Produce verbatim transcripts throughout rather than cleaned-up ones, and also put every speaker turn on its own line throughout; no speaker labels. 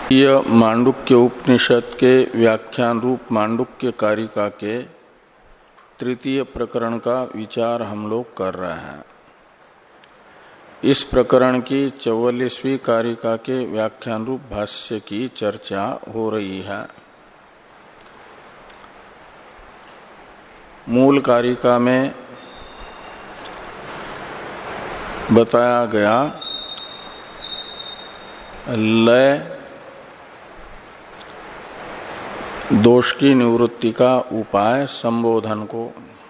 यह मांडुक्य उपनिषद के व्याख्यान रूप मांडुक्य कारिका के तृतीय प्रकरण का विचार हम लोग कर रहे हैं। इस प्रकरण की चौवालीसवीं कारिका के व्याख्यान रूप भाष्य की चर्चा हो रही है। मूल कारिका में बताया गया लय दोष की निवृत्ति का उपाय संबोधन को,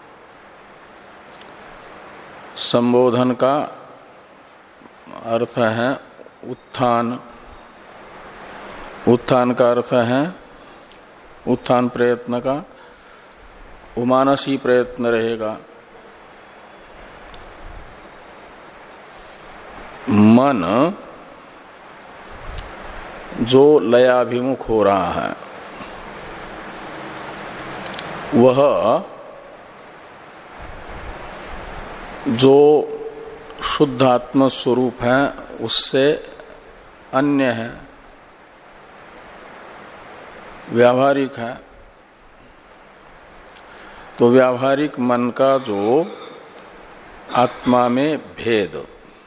संबोधन का अर्थ है उत्थान, उत्थान का अर्थ है उत्थान प्रयत्न का, वो मानसी प्रयत्न रहेगा। मन जो लयाभिमुख हो रहा है वह जो शुद्ध आत्म स्वरूप है उससे अन्य है, व्यावहारिक है। तो व्यावहारिक मन का जो आत्मा में भेद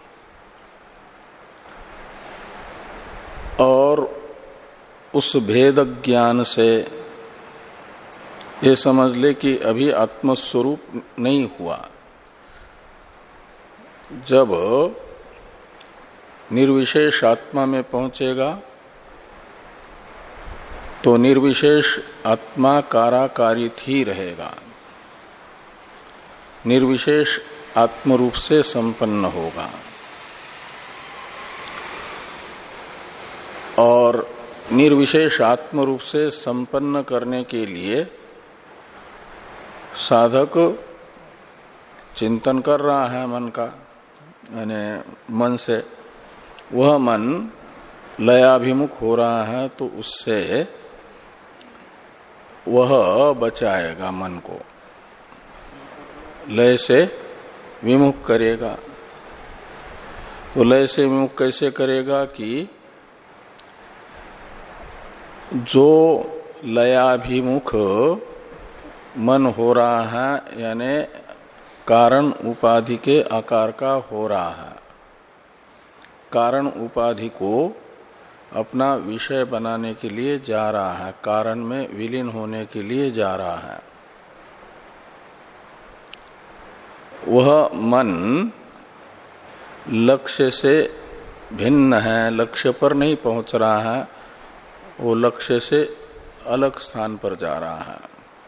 और उस भेद ज्ञान से ये समझ ले कि अभी आत्मस्वरूप नहीं हुआ। जब निर्विशेष आत्मा में पहुंचेगा तो निर्विशेष आत्मा काराकारित ही रहेगा, निर्विशेष आत्म रूप से संपन्न होगा। और निर्विशेष आत्म रूप से संपन्न करने के लिए साधक चिंतन कर रहा है मन का, यानी मन से वह मन लयाभिमुख हो रहा है तो उससे वह बचाएगा, मन को लय से विमुख करेगा। तो लय से विमुख कैसे करेगा कि जो लयाभिमुख मन हो रहा है यानी कारण उपाधि के आकार का हो रहा है, कारण उपाधि को अपना विषय बनाने के लिए जा रहा है, कारण में विलीन होने के लिए जा रहा है, वह मन लक्ष्य से भिन्न है, लक्ष्य पर नहीं पहुंच रहा है, वो लक्ष्य से अलग स्थान पर जा रहा है।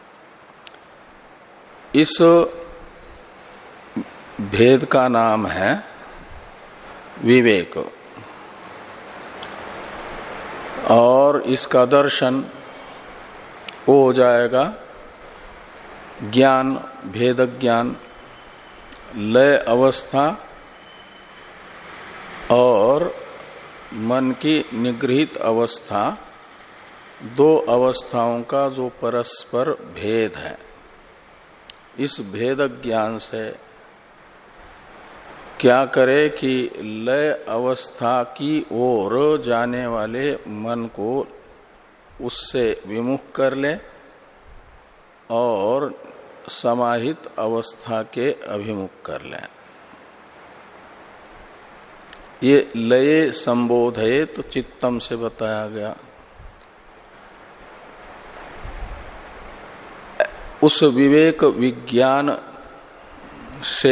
इस भेद का नाम है विवेक और इसका दर्शन वो हो जाएगा ज्ञान, भेद ज्ञान। लय अवस्था और मन की निगृहित अवस्था, दो अवस्थाओं का जो परस्पर भेद है, इस भेद ज्ञान से क्या करे कि लय अवस्था की ओर जाने वाले मन को उससे विमुख कर ले और समाहित अवस्था के अभिमुख कर ले। ये लये संबोधयेत चित्तम से बताया गया। उस विवेक विज्ञान से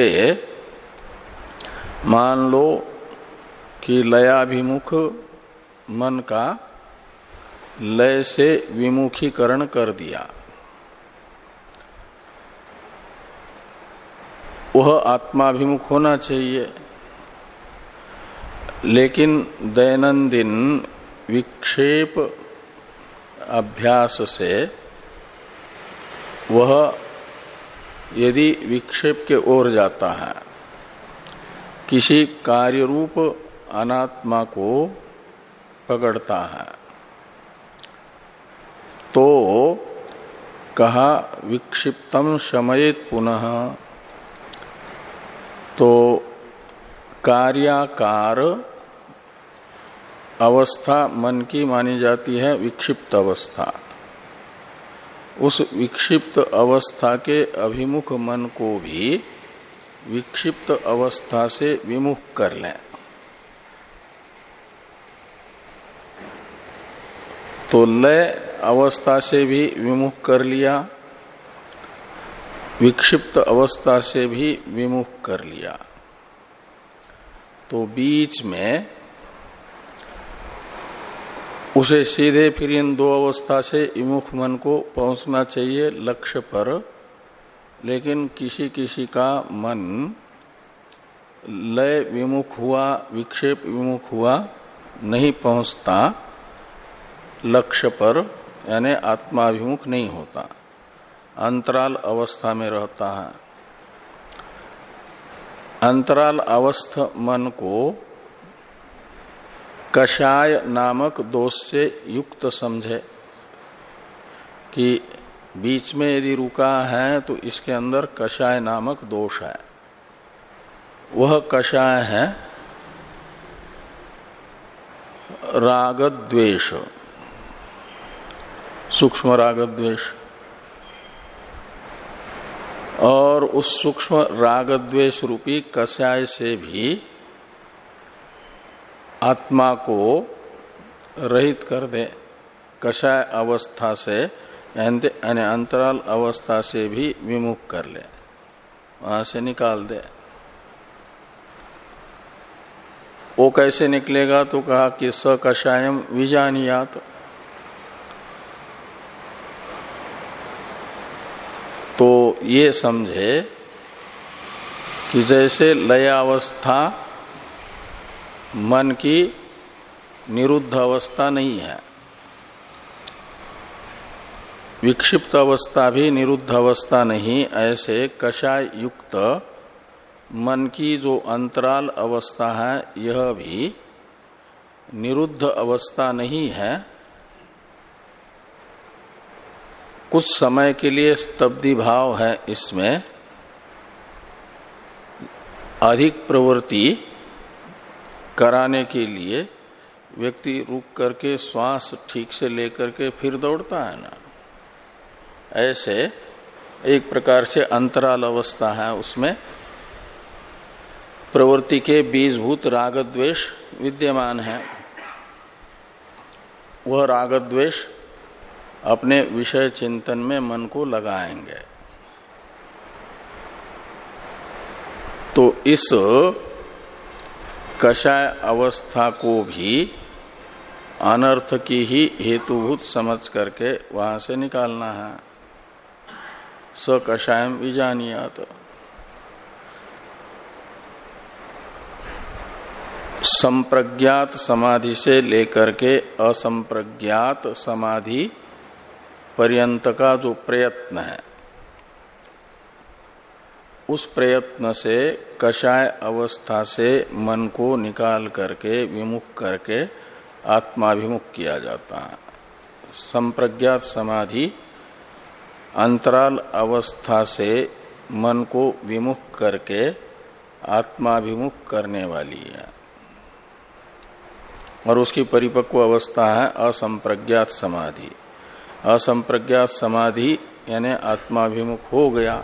मान लो कि लयाभिमुख मन का लय से विमुखीकरण कर दिया, वह आत्माभिमुख होना चाहिए, लेकिन दैनंदिन विक्षेप अभ्यास से वह यदि विक्षेप के ओर जाता है, किसी कार्य रूप अनात्मा को पकड़ता है, तो कहा विक्षिप्तम शमयेत पुनः, तो कार्याकार अवस्था मन की मानी जाती है विक्षिप्त अवस्था। उस विक्षिप्त अवस्था के अभिमुख मन को भी विक्षिप्त अवस्था से विमुख कर लें तो लय अवस्था से भी विमुख कर लिया, विक्षिप्त अवस्था से भी विमुख कर लिया, तो बीच में उसे सीधे फिर इन दो अवस्था से विमुख मन को पहुंचना चाहिए लक्ष्य पर। लेकिन किसी किसी का मन लय विमुख हुआ, विक्षेप विमुख हुआ, नहीं पहुंचता लक्ष्य पर, यानी आत्माभिमुख नहीं होता, अंतराल अवस्था में रहता है। अंतराल अवस्थ मन को कषाय नामक दोष से युक्त समझे कि बीच में यदि रुका है तो इसके अंदर कषाय नामक दोष है। वह कषाय है राग द्वेष, सूक्ष्म राग द्वेष। और उस सूक्ष्म राग द्वेष रूपी कषाय से भी आत्मा को रहित कर दे, कषाय अवस्था से यानी अंतराल अवस्था से भी विमुख कर ले, वहां से निकाल दे। वो कैसे निकलेगा? तो कहा कि स कषायम विजानियात, तो ये समझे कि जैसे लयावस्था मन की निरुद्ध अवस्था नहीं है, विक्षिप्त अवस्था भी निरुद्ध अवस्था नहीं, ऐसे कषाय युक्त मन की जो अंतराल अवस्था है यह भी निरुद्ध अवस्था नहीं है। कुछ समय के लिए स्तब्धि भाव है इसमें, अधिक प्रवृत्ति कराने के लिए व्यक्ति रुक करके श्वास ठीक से लेकर के फिर दौड़ता है ना, ऐसे एक प्रकार से अंतराल अवस्था है, उसमें प्रवृत्ति के बीजभूत राग द्वेष विद्यमान है। वह राग द्वेष अपने विषय चिंतन में मन को लगाएंगे। तो इस कषाय अवस्था को भी अनर्थ की ही हेतुभूत समझ करके वहां से निकालना है। स कषायम विजानियात, संप्रज्ञात समाधि से लेकर के असंप्रज्ञात समाधि पर्यंत का जो प्रयत्न है, उस प्रयत्न से कषाय अवस्था से मन को निकाल करके विमुख करके आत्माभिमुख किया जाता है। संप्रज्ञात समाधि अंतराल अवस्था से मन को विमुख करके आत्माभिमुख करने वाली है, और उसकी परिपक्व अवस्था है असंप्रज्ञात समाधि। असंप्रज्ञात समाधि यानी आत्माभिमुख हो गया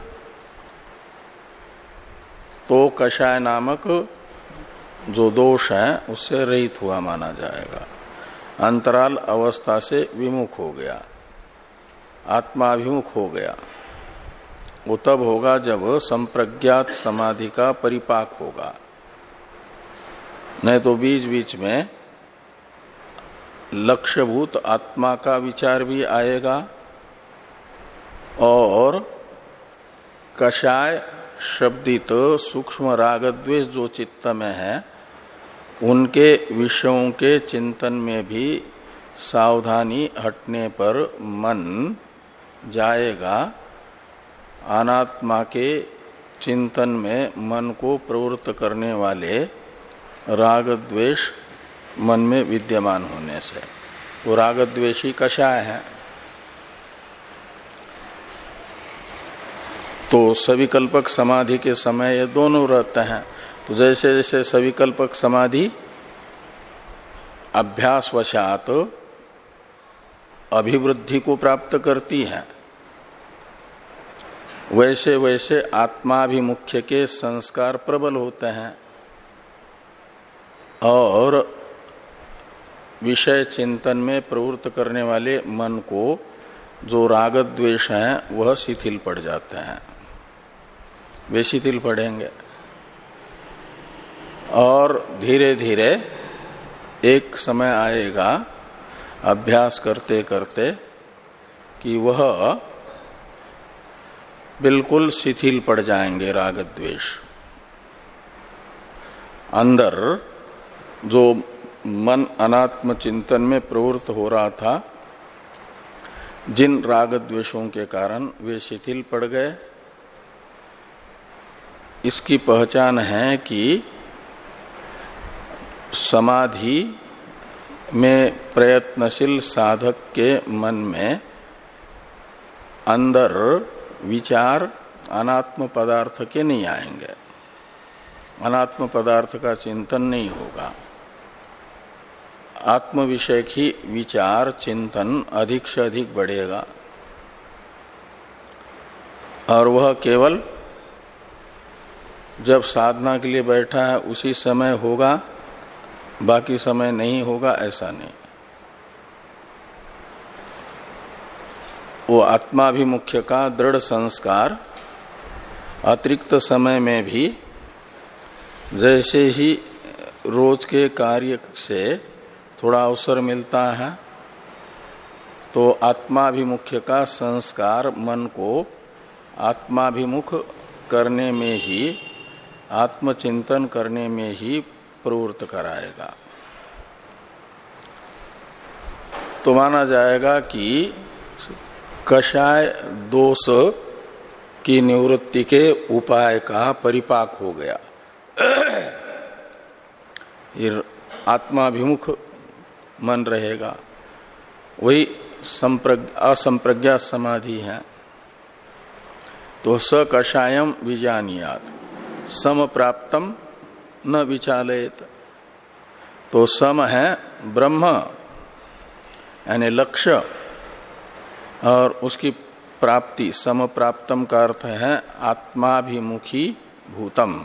तो कषाय नामक जो दोष है उससे रहित हुआ माना जाएगा, अंतराल अवस्था से विमुख हो गया, आत्माभिमुख हो गया। वो तब होगा जब संप्रज्ञात समाधि का परिपाक होगा, नहीं तो बीच बीच में लक्ष्यभूत आत्मा का विचार भी आएगा और कषाय शब्दित सूक्ष्म राग द्वेष जो चित्त में है उनके विषयों के चिंतन में भी सावधानी हटने पर मन जाएगा। अनात्मा के चिंतन में मन को प्रवृत्त करने वाले राग द्वेष मन में विद्यमान होने से, वो राग द्वेषी कषाय है। तो सविकल्पक समाधि के समय ये दोनों रहते हैं। तो जैसे जैसे सविकल्पक समाधि अभ्यासवशात अभिवृद्धि को प्राप्त करती है, वैसे वैसे आत्माभिमुख्य के संस्कार प्रबल होते हैं और विषय चिंतन में प्रवृत्त करने वाले मन को जो राग द्वेष हैं वह शिथिल पड़ जाते हैं, वे शिथिल पड़ेंगे और धीरे धीरे एक समय आएगा अभ्यास करते करते कि वह बिल्कुल शिथिल पड़ जाएंगे। राग द्वेष अंदर जो मन अनात्म चिंतन में प्रवृत्त हो रहा था, जिन राग द्वेषों के कारण वे शिथिल पड़ गए, इसकी पहचान है कि समाधि में प्रयत्नशील साधक के मन में अंदर विचार अनात्म पदार्थ के नहीं आएंगे, अनात्म पदार्थ का चिंतन नहीं होगा, आत्म विषय की विचार चिंतन अधिक से अधिक बढ़ेगा और वह केवल जब साधना के लिए बैठा है उसी समय होगा, बाकी समय नहीं होगा, ऐसा नहीं। वो आत्माभिमुख्य का दृढ़ संस्कार अतिरिक्त समय में भी जैसे ही रोज के कार्य से थोड़ा अवसर मिलता है तो आत्माभिमुख्य का संस्कार मन को आत्माभिमुख करने में ही, आत्मचिंतन करने में ही प्रवृत्त कराएगा। तो माना जाएगा कि कषाय दोष की निवृत्ति के उपाय का परिपाक हो गया। आत्माभिमुख मन रहेगा, वही असंप्रज्ञात समाधि है। तो स कषायम विजानियात सम प्राप्तम न विचालयत। तो सम है ब्रह्म यानी लक्ष्य और उसकी प्राप्ति, सम प्राप्तम का अर्थ है आत्माभिमुखी भूतम।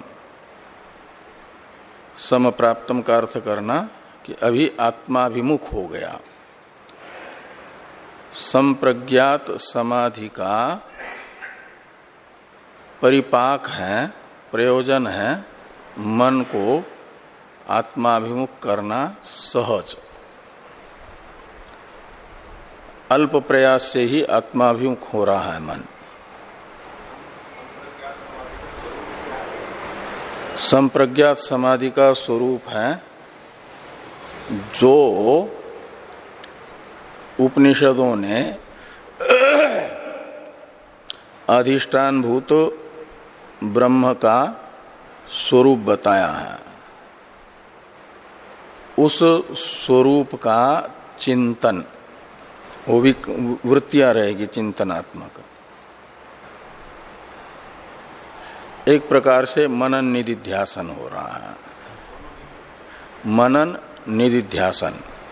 सम प्राप्तम का अर्थ करना कि अभी आत्माभिमुख हो गया। संप्रज्ञात समाधि का परिपाक है, प्रयोजन है मन को आत्माभिमुख करना सहज। अल्प प्रयास से ही आत्माभिमुख हो रहा है मन। संप्रज्ञात समाधि का स्वरूप है जो उपनिषदों ने अधिष्ठान भूत ब्रह्म का स्वरूप बताया है, उस स्वरूप का चिंतन, वो भी वृत्तियां रहेगी चिंतनात्मक। एक प्रकार से मनन निधिध्यासन हो रहा है। मनन निधिध्यासन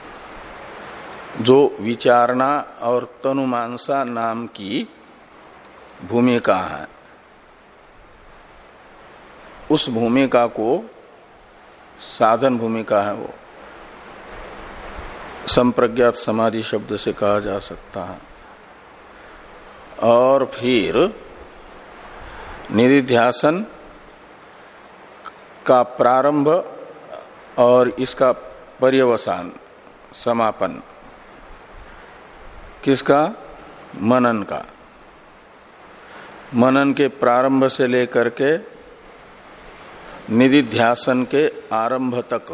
जो विचारणा और तनुमानसा नाम की भूमिका है, उस भूमिका को साधन भूमिका है, वो संप्रज्ञात समाधि शब्द से कहा जा सकता है। और फिर निधिध्यासन का प्रारंभ और इसका पर्यवसान, समापन किसका? मनन का। मनन के प्रारंभ से लेकर के निधिध्यासन के आरंभ तक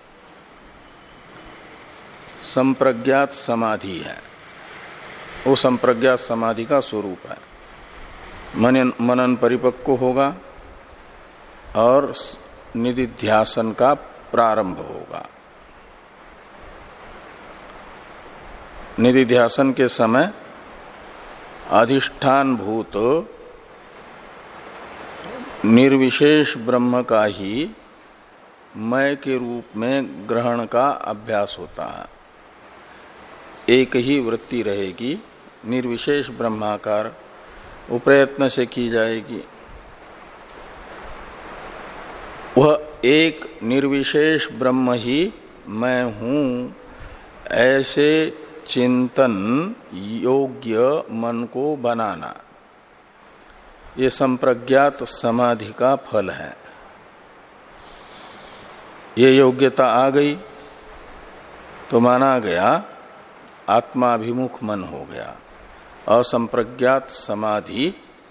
संप्रज्ञात समाधि है, वो संप्रज्ञात समाधि का स्वरूप है। मनन मनन परिपक्व होगा और निधिध्यासन का प्रारंभ होगा। निधिध्यासन के समय अधिष्ठान भूत निर्विशेष ब्रह्म का ही मय के रूप में ग्रहण का अभ्यास होता है। एक ही वृत्ति रहेगी, निर्विशेष ब्रह्माकार, वो प्रयत्न से की जाएगी। वह एक निर्विशेष ब्रह्म ही मैं हूं, ऐसे चिंतन योग्य मन को बनाना, ये संप्रज्ञात समाधि का फल है। ये योग्यता आ गई तो माना गया आत्माभिमुख मन हो गया, असंप्रज्ञात समाधि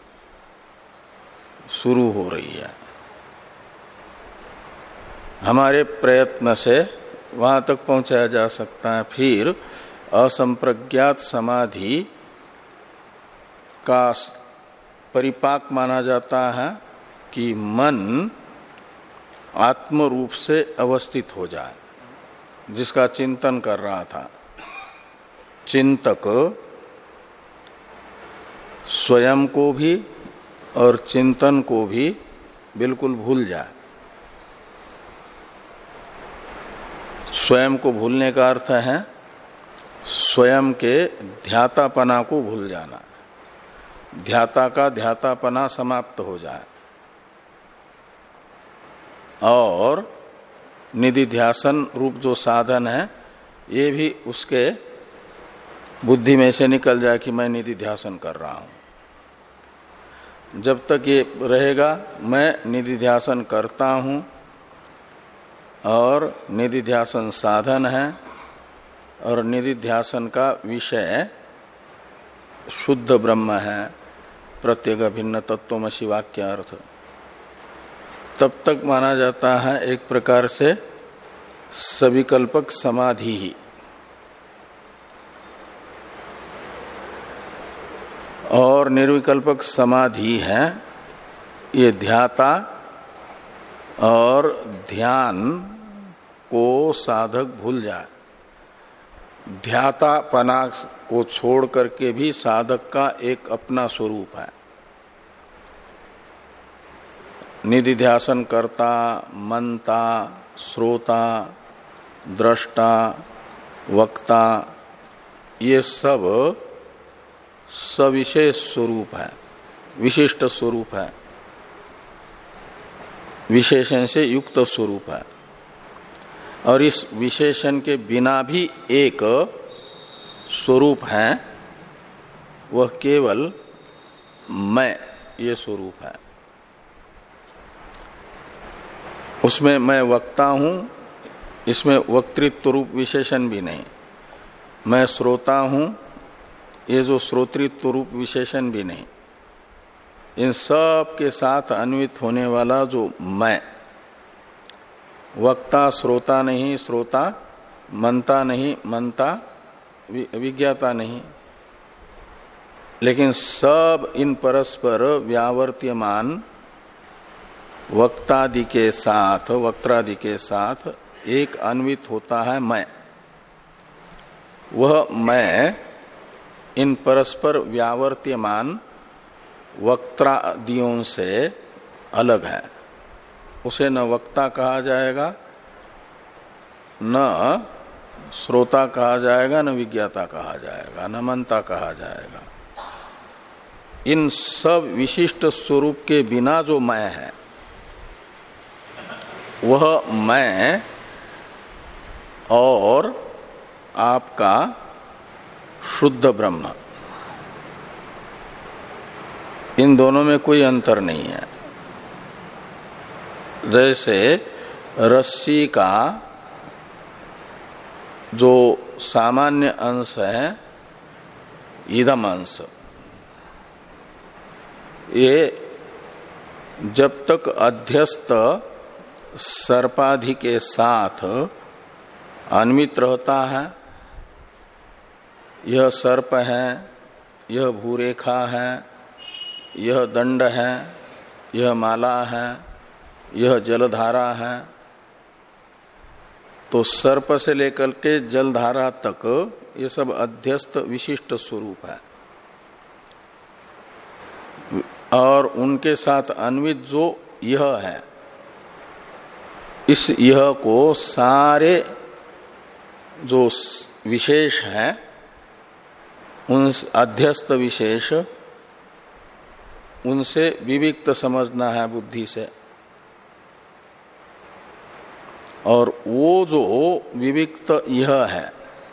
शुरू हो रही है। हमारे प्रयत्न से वहां तक पहुंचाया जा सकता है। फिर असंप्रज्ञात समाधि का परिपाक माना जाता है कि मन आत्म रूप से अवस्थित हो जाए, जिसका चिंतन कर रहा था। चिंतक स्वयं को भी और चिंतन को भी बिल्कुल भूल जाए। स्वयं को भूलने का अर्थ है स्वयं के ध्यातापना को भूल जाना, ध्याता का ध्यातापना समाप्त हो जाए और निधिध्यासन रूप जो साधन है ये भी उसके बुद्धि में से निकल जाए कि मैं निधिध्यासन कर रहा हूं। जब तक ये रहेगा मैं निधिध्यासन करता हूं और निधिध्यासन साधन है और निधिध्यासन का विषय शुद्ध ब्रह्म है, प्रत्येक भिन्न तत्वमसि वाक्य अर्थ, तब तक माना जाता है एक प्रकार से सविकल्पक समाधि ही। और निर्विकल्पक समाधि है ये ध्याता और ध्यान को साधक भूल जाए। ध्यातापना को छोड़ करके भी साधक का एक अपना स्वरूप है। निधिध्यासन करता, मनता, श्रोता, दृष्टा, वक्ता, ये सब सविशेष स्वरूप है, विशिष्ट स्वरूप है, विशेषण से युक्त स्वरूप है। और इस विशेषण के बिना भी एक स्वरूप है, वह केवल मैं, ये स्वरूप है। उसमें मैं वक्ता हूं, इसमें वक्तृत्व रूप विशेषण भी नहीं। मैं श्रोता हूं, ये जो श्रोतृत्व रूप विशेषण भी नहीं। इन सब के साथ अन्वित होने वाला जो मैं, वक्ता श्रोता नहीं, श्रोता मनता नहीं, मनता विज्ञाता नहीं, लेकिन सब इन परस्पर व्यावर्त्यमान वक्तादि के साथ, वक्त्रादि के साथ एक अन्वित होता है मैं। वह मैं इन परस्पर व्यावर्त्यमान वक्त्रादियों से अलग है। उसे न वक्ता कहा जाएगा, न श्रोता कहा जाएगा, न विज्ञाता कहा जाएगा, न मनता कहा जाएगा। इन सब विशिष्ट स्वरूप के बिना जो मैं है, वह मैं और आपका शुद्ध ब्रह्म, इन दोनों में कोई अंतर नहीं है। जैसे रस्सी का जो सामान्य अंश है इदम अंश, ये जब तक अध्यस्त सर्पाधि के साथ अन्वित रहता है, यह सर्प है, यह भूरेखा है, यह दंड है, यह माला है, यह जलधारा है, तो सर्प से लेकर के जलधारा तक ये सब अध्यस्त विशिष्ट स्वरूप है। और उनके साथ अन्वित जो यह है, इस यह को सारे जो विशेष हैं उन अध्यस्त विशेष उनसे विविक्त समझना है बुद्धि से। और वो जो विविक्त यह है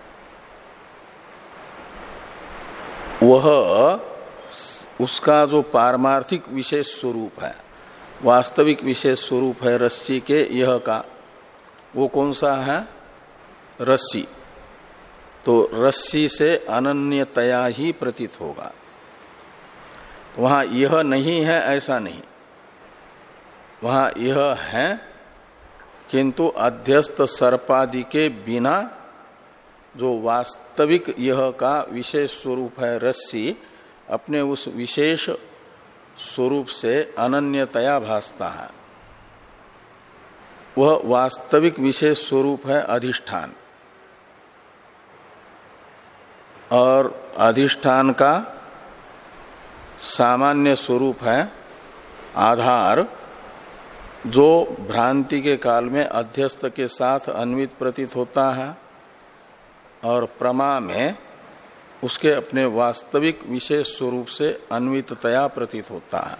वह उसका जो पारमार्थिक विशेष स्वरूप है, वास्तविक विशेष स्वरूप है रस्सी के यह का, वो कौन सा है? रस्सी। तो रस्सी से अनन्यतया ही प्रतीत होगा। वहां यह नहीं है ऐसा नहीं, वहां यह है किंतु अध्यस्त सर्पादि के बिना जो वास्तविक यह का विशेष स्वरूप है रस्सी, अपने उस विशेष स्वरूप से अनन्यतया भासता है। वह वास्तविक विशेष स्वरूप है अधिष्ठान। और अधिष्ठान का सामान्य स्वरूप है आधार, जो भ्रांति के काल में अध्यस्त के साथ अन्वित प्रतीत होता है और प्रमा में उसके अपने वास्तविक विशेष स्वरूप से अन्विततया प्रतीत होता है।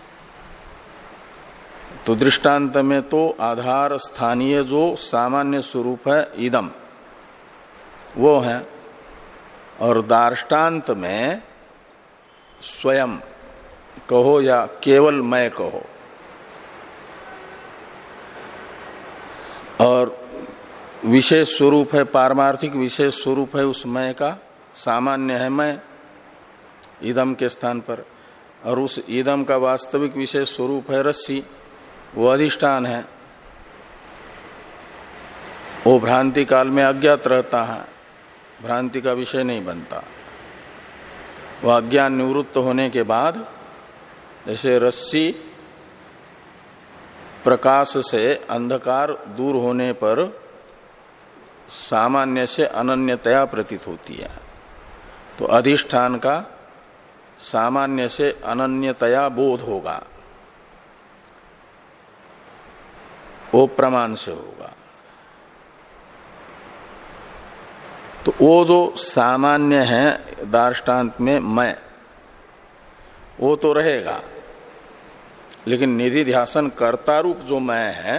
तो दृष्टांत में तो आधार स्थानीय जो सामान्य स्वरूप है इदम वो है, और दार्ष्टान्त में स्वयं कहो या केवल मैं कहो, और विशेष स्वरूप है पारमार्थिक विशेष स्वरूप है उस मैं का, सामान्य है मैं इदम के स्थान पर, और उस इदम का वास्तविक विशेष स्वरूप है रस्सी, वो अधिष्ठान है। वो भ्रांति काल में अज्ञात रहता है, भ्रांति का विषय नहीं बनता। वह अज्ञान निवृत्त होने के बाद जैसे रस्सी प्रकाश से अंधकार दूर होने पर सामान्य से अनन्यतया प्रतीत होती है, तो अधिष्ठान का सामान्य से अनन्यतया बोध होगा, वो प्रमाण से होगा। तो वो जो सामान्य है दार्ष्टान्त में मैं, वो तो रहेगा, लेकिन निधि ध्यासन कर्ता रूप जो मैं है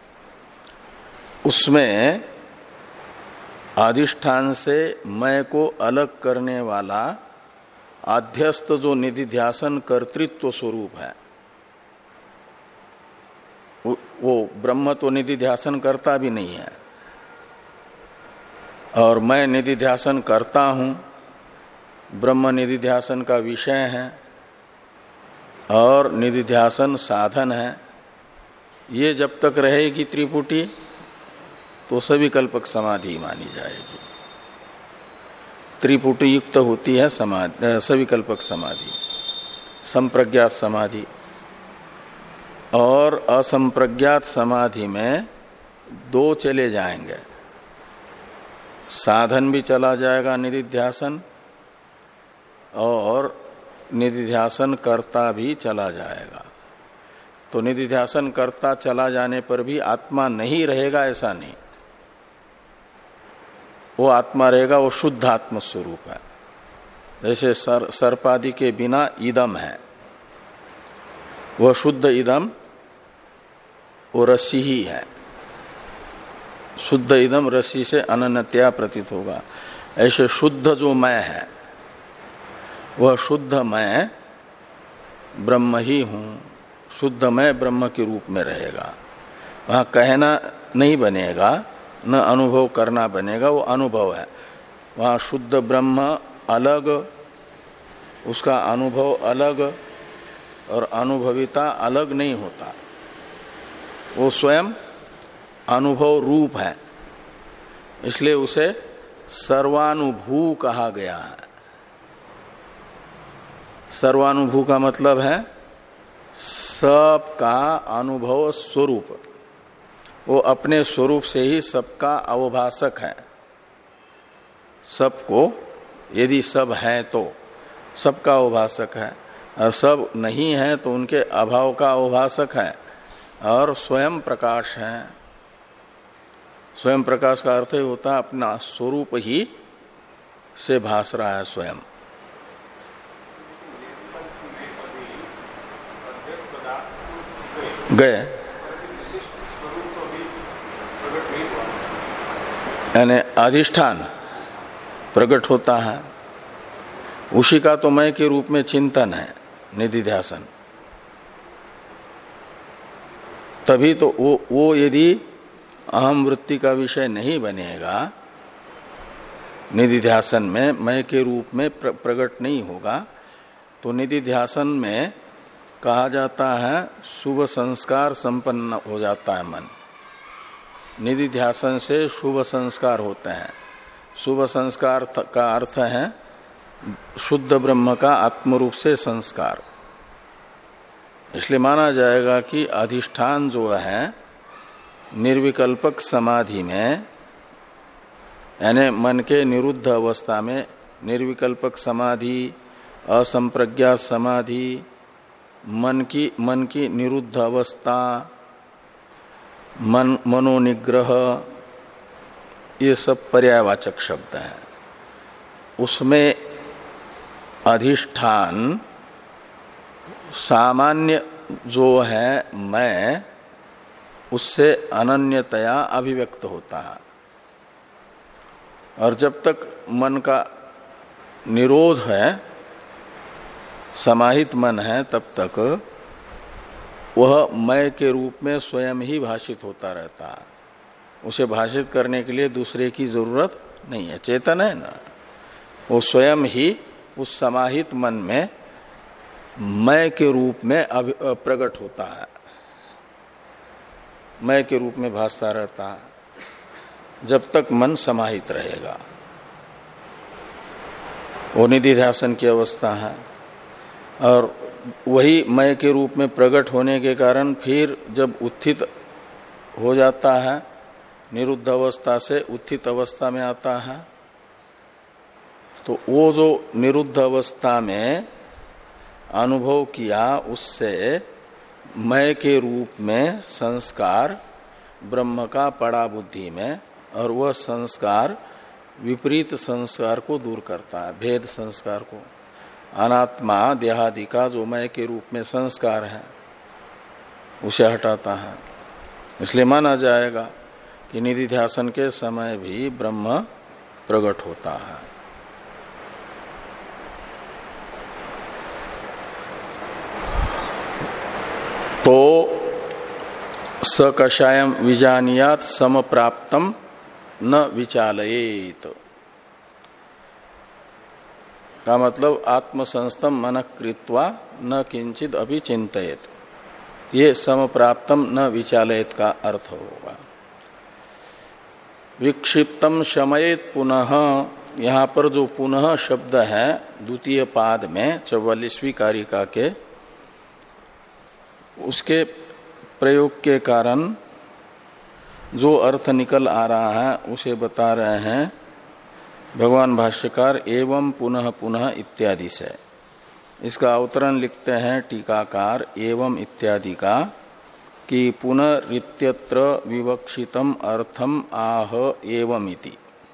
उसमें अधिष्ठान से मैं को अलग करने वाला अध्यस्त जो निधि ध्यासन कर्तृत्व स्वरूप है, वो ब्रह्म तो निधि ध्यासन करता भी नहीं है, और मैं निधि ध्यासन करता हूं, ब्रह्म निधि ध्यासन का विषय है और निधि ध्यासन साधन है। ये जब तक रहेगी त्रिपुटी तो सभी कल्पक समाधि मानी जाएगी। त्रिपुटी युक्त होती है समाधि, सभी कल्पक समाधि, संप्रज्ञात समाधि। और असंप्रज्ञात समाधि में दो चले जाएंगे, साधन भी चला जाएगा निधिध्यासन, और निधिध्यासन करता भी चला जाएगा। तो निधिध्यासन करता चला जाने पर भी आत्मा नहीं रहेगा ऐसा नहीं, वो आत्मा रहेगा, वो शुद्ध आत्म स्वरूप है। जैसे सर, सर्पादि के बिना इदम है, वह शुद्ध इदम वो रस्सी ही है, शुद्ध इदम रस्सी से अनन्यतया प्रतीत होगा। ऐसे शुद्ध जो मैं है वह शुद्ध मैं ब्रह्म ही हूं, शुद्ध मैं ब्रह्म के रूप में रहेगा। वहां कहना नहीं बनेगा, न अनुभव करना बनेगा, वो अनुभव है। वहां शुद्ध ब्रह्म अलग, उसका अनुभव अलग, और अनुभविता अलग नहीं होता, वो स्वयं अनुभव रूप है, इसलिए उसे सर्वानुभू कहा गया है। सर्वानुभू का मतलब है सबका अनुभव स्वरूप, वो अपने स्वरूप से ही सबका अवभाषक है। सबको यदि सब है तो सबका अवभाषक है, और सब नहीं है तो उनके अभाव का अवभाषक है, और स्वयं प्रकाश है, स्वयं प्रकाश का अर्थ ही होता है अपना स्वरूप ही से भास रहा है स्वयं। गए यानी अधिष्ठान प्रकट होता है, उसी का तो मैं के रूप में चिंतन है निधिध्यासन। तभी तो वो वो यदि अहम वृत्ति का विषय नहीं बनेगा, निधिध्यासन में मैं के रूप में प्र, प्रकट नहीं होगा, तो निधिध्यासन में कहा जाता है शुभ संस्कार संपन्न हो जाता है मन। निधिध्यासन से शुभ संस्कार होते हैं। शुभ संस्कार का अर्थ है शुद्ध ब्रह्म का आत्मरूप से संस्कार। इसलिए माना जाएगा कि अधिष्ठान जो है निर्विकल्पक समाधि में, यानी मन के निरुद्ध अवस्था में, निर्विकल्पक समाधि, असंप्रज्ञात समाधि, मन की मन की निरुद्ध अवस्था, मन मनोनिग्रह, ये सब पर्यायवाचक शब्द हैं। उसमें अधिष्ठान सामान्य जो है मैं, उससे अनन्यतया अभिव्यक्त होता है। और जब तक मन का निरोध है, समाहित मन है, तब तक वह मैं के रूप में स्वयं ही भाषित होता रहता है। उसे भाषित करने के लिए दूसरे की जरूरत नहीं है। चेतन है ना, वो स्वयं ही उस समाहित मन में मैं के रूप में प्रकट होता है, मैं के रूप में भासता रहता है जब तक मन समाहित रहेगा। वो निधिध्यासन की अवस्था है। और वही मैं के रूप में प्रकट होने के कारण फिर जब उत्थित हो जाता है, निरुद्ध अवस्था से उत्थित अवस्था में आता है, तो वो जो निरुद्ध अवस्था में अनुभव किया, उससे मैं के रूप में संस्कार ब्रह्म का पड़ा बुद्धि में, और वह संस्कार विपरीत संस्कार को दूर करता है, भेद संस्कार को। अनात्मा देहादि का जो मैं के रूप में संस्कार है उसे हटाता है। इसलिए माना जाएगा कि निधिध्यासन के समय भी ब्रह्म प्रकट होता है। तो सकषायम विजानियात समप्राप्तम न विचालयेत का मतलब आत्मसंस्तम मनः कृत्वा न किंचित अभी चिंतयेत, ये समप्राप्तम न विचालयेत का अर्थ होगा। विक्षिप्तम शमयेत पुनः, यहाँ पर जो पुनः शब्द है द्वितीय पाद में चौवालीसवीं कारिका के, उसके प्रयोग के कारण जो अर्थ निकल आ रहा है उसे बता रहे हैं भगवान भाष्यकार एवं पुनः पुनः इत्यादि से। इसका अवतरण लिखते हैं टीकाकार एवं इत्यादि का कि पुनरित्यत्र विवक्षितम अर्थम आह एवं इति।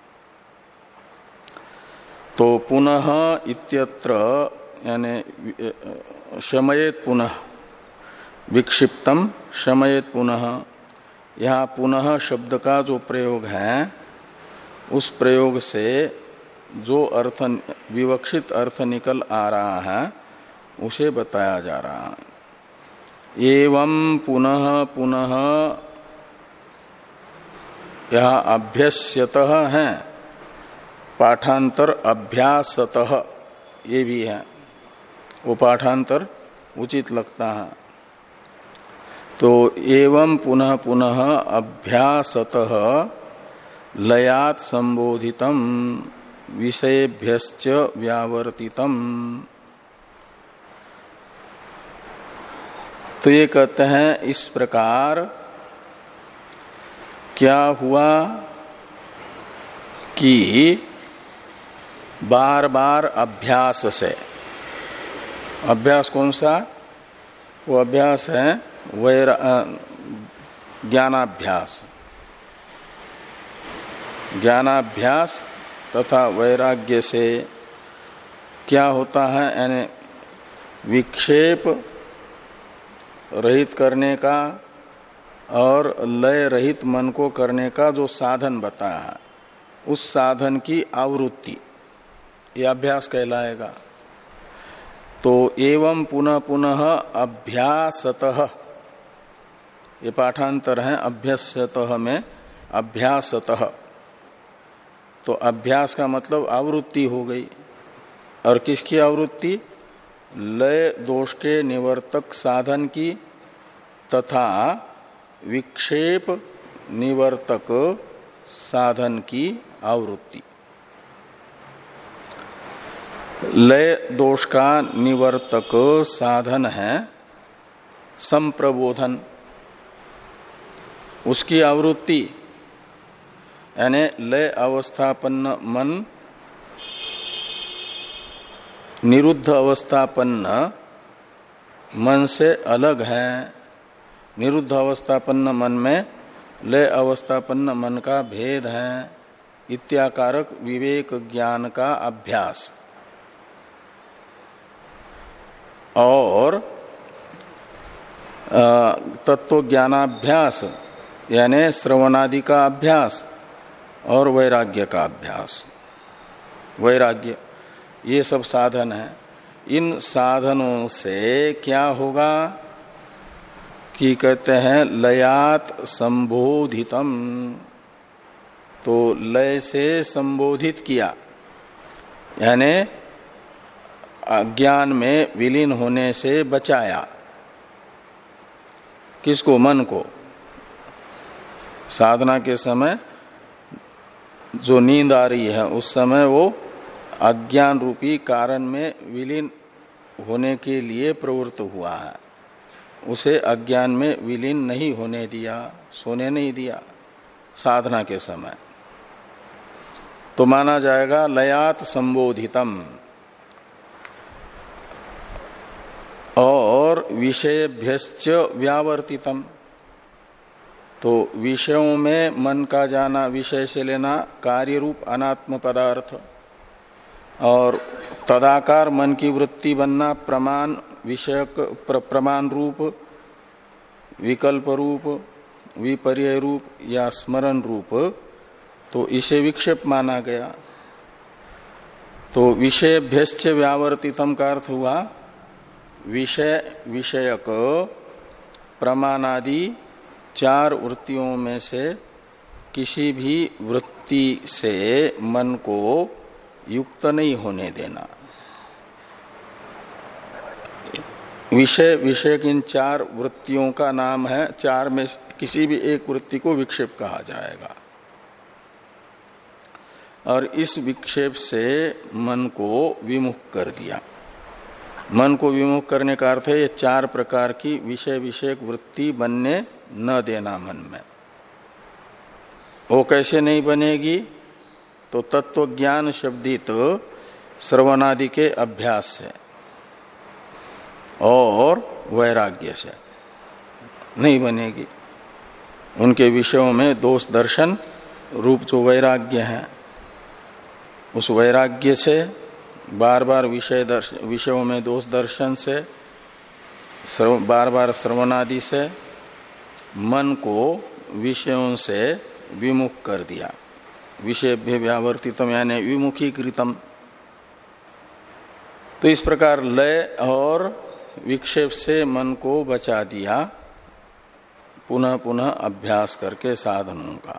तो पुनः इत्यत्र यानी शमयेत पुनः, विक्षिप्तम शमयेत पुनः, यहाँ पुनः शब्द का जो प्रयोग है उस प्रयोग से जो अर्थ विवक्षित अर्थ निकल आ रहा है उसे बताया जा रहा है। एवं पुनः पुनः यह अभ्यस्यतः है, पाठांतर अभ्यासतः ये भी है, वो पाठांतर उचित लगता है। तो एवं पुनः पुनः अभ्यासतः लयात संबोधितम विषयेभ्यश्च व्यावर्तितम। तो ये कहते हैं इस प्रकार क्या हुआ कि बार बार अभ्यास से, अभ्यास कौन सा? वो अभ्यास है वैर ज्ञानाभ्यास। ज्ञानाभ्यास तथा वैराग्य से क्या होता है, यानी विक्षेप रहित करने का और लय रहित मन को करने का जो साधन बताया है, उस साधन की आवृत्ति, यह अभ्यास कहलाएगा। तो एवं पुनः पुनः अभ्यासतः, ये पाठांतर है, अभ्यस्यतः में अभ्यासतः, तो अभ्यास का मतलब आवृत्ति हो गई। और किसकी आवृत्ति? लय दोष के निवर्तक साधन की तथा विक्षेप निवर्तक साधन की आवृत्ति। लय दोष का निवर्तक साधन है संप्रबोधन, उसकी आवृत्ति यानी लय अवस्थापन्न मन निरुद्ध अवस्थापन्न मन से अलग है। निरुद्ध अवस्थापन्न मन में लय अवस्थापन्न मन का भेद है, इत्याकारक विवेक ज्ञान का अभ्यास। और तत्व ज्ञानाभ्यास यानी श्रवणादि का अभ्यास और वैराग्य का अभ्यास। वैराग्य ये सब साधन है। इन साधनों से क्या होगा कि कहते हैं लयात संबोधितम, तो लय से संबोधित किया यानी अज्ञान में विलीन होने से बचाया। किसको? मन को। साधना के समय जो नींद आ रही है उस समय वो अज्ञान रूपी कारण में विलीन होने के लिए प्रवृत्त हुआ है, उसे अज्ञान में विलीन नहीं होने दिया, सोने नहीं दिया साधना के समय, तो माना जाएगा लयात संबोधितम। और विषयभ्यश्च व्यावर्तितम, तो विषयों में मन का जाना, विषय से लेना कार्य रूप अनात्म पदार्थ, और तदाकार मन की वृत्ति बनना प्रमाण विषयक प्र, प्रमाण रूप, विकल्प रूप, विपर्यय रूप या स्मरण रूप, तो इसे विक्षेप माना गया। तो विषयभ्यश्च व्यावर्तितम का अर्थ हुआ विषय विषयक प्रमाणादि चार वृत्तियों में से किसी भी वृत्ति से मन को युक्त नहीं होने देना। विषय विषयक इन चार वृत्तियों का नाम है, चार में किसी भी एक वृत्ति को विक्षेप कहा जाएगा। और इस विक्षेप से मन को विमुख कर दिया। मन को विमुख करने का अर्थ है ये चार प्रकार की विषय विषयक वृत्ति बनने न देना मन में। वो कैसे नहीं बनेगी? तो तत्व ज्ञान शब्दित श्रवणादि के अभ्यास से और वैराग्य से नहीं बनेगी। उनके विषयों में दोष दर्शन रूप जो वैराग्य है, उस वैराग्य से बार बार विषय दर्शन, विषयों में दोष दर्शन से, बार बार श्रवणादि से मन को विषयों से विमुख कर दिया। विषयभ्य व्यावर्तितम यानी विमुखीकृतम। तो इस प्रकार लय और विक्षेप से मन को बचा दिया, पुनः पुनः अभ्यास करके साधनों का।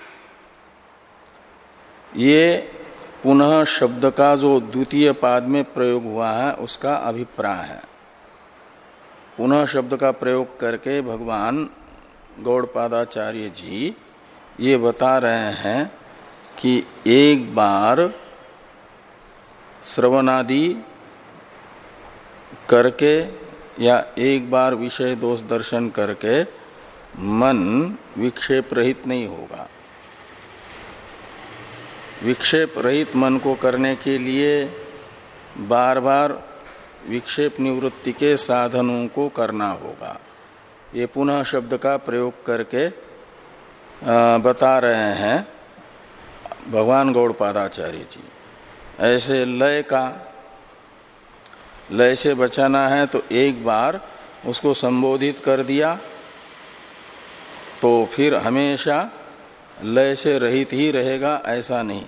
ये पुनः शब्द का जो द्वितीय पाद में प्रयोग हुआ है उसका अभिप्राय है। पुनः शब्द का प्रयोग करके भगवान गौड़पादाचार्य जी ये बता रहे हैं कि एक बार श्रवणादि करके या एक बार विषय दोष दर्शन करके मन विक्षेप रहित नहीं होगा। विक्षेप रहित मन को करने के लिए बार बार विक्षेप निवृत्ति के साधनों को करना होगा। ये पुनः शब्द का प्रयोग करके बता रहे हैं। भगवान गौड़पादाचार्य जी। ऐसे लय का, लय से बचाना है तो एक बार उसको संबोधित कर दिया तो फिर हमेशा लय से रहित ही रहेगा, ऐसा नहीं।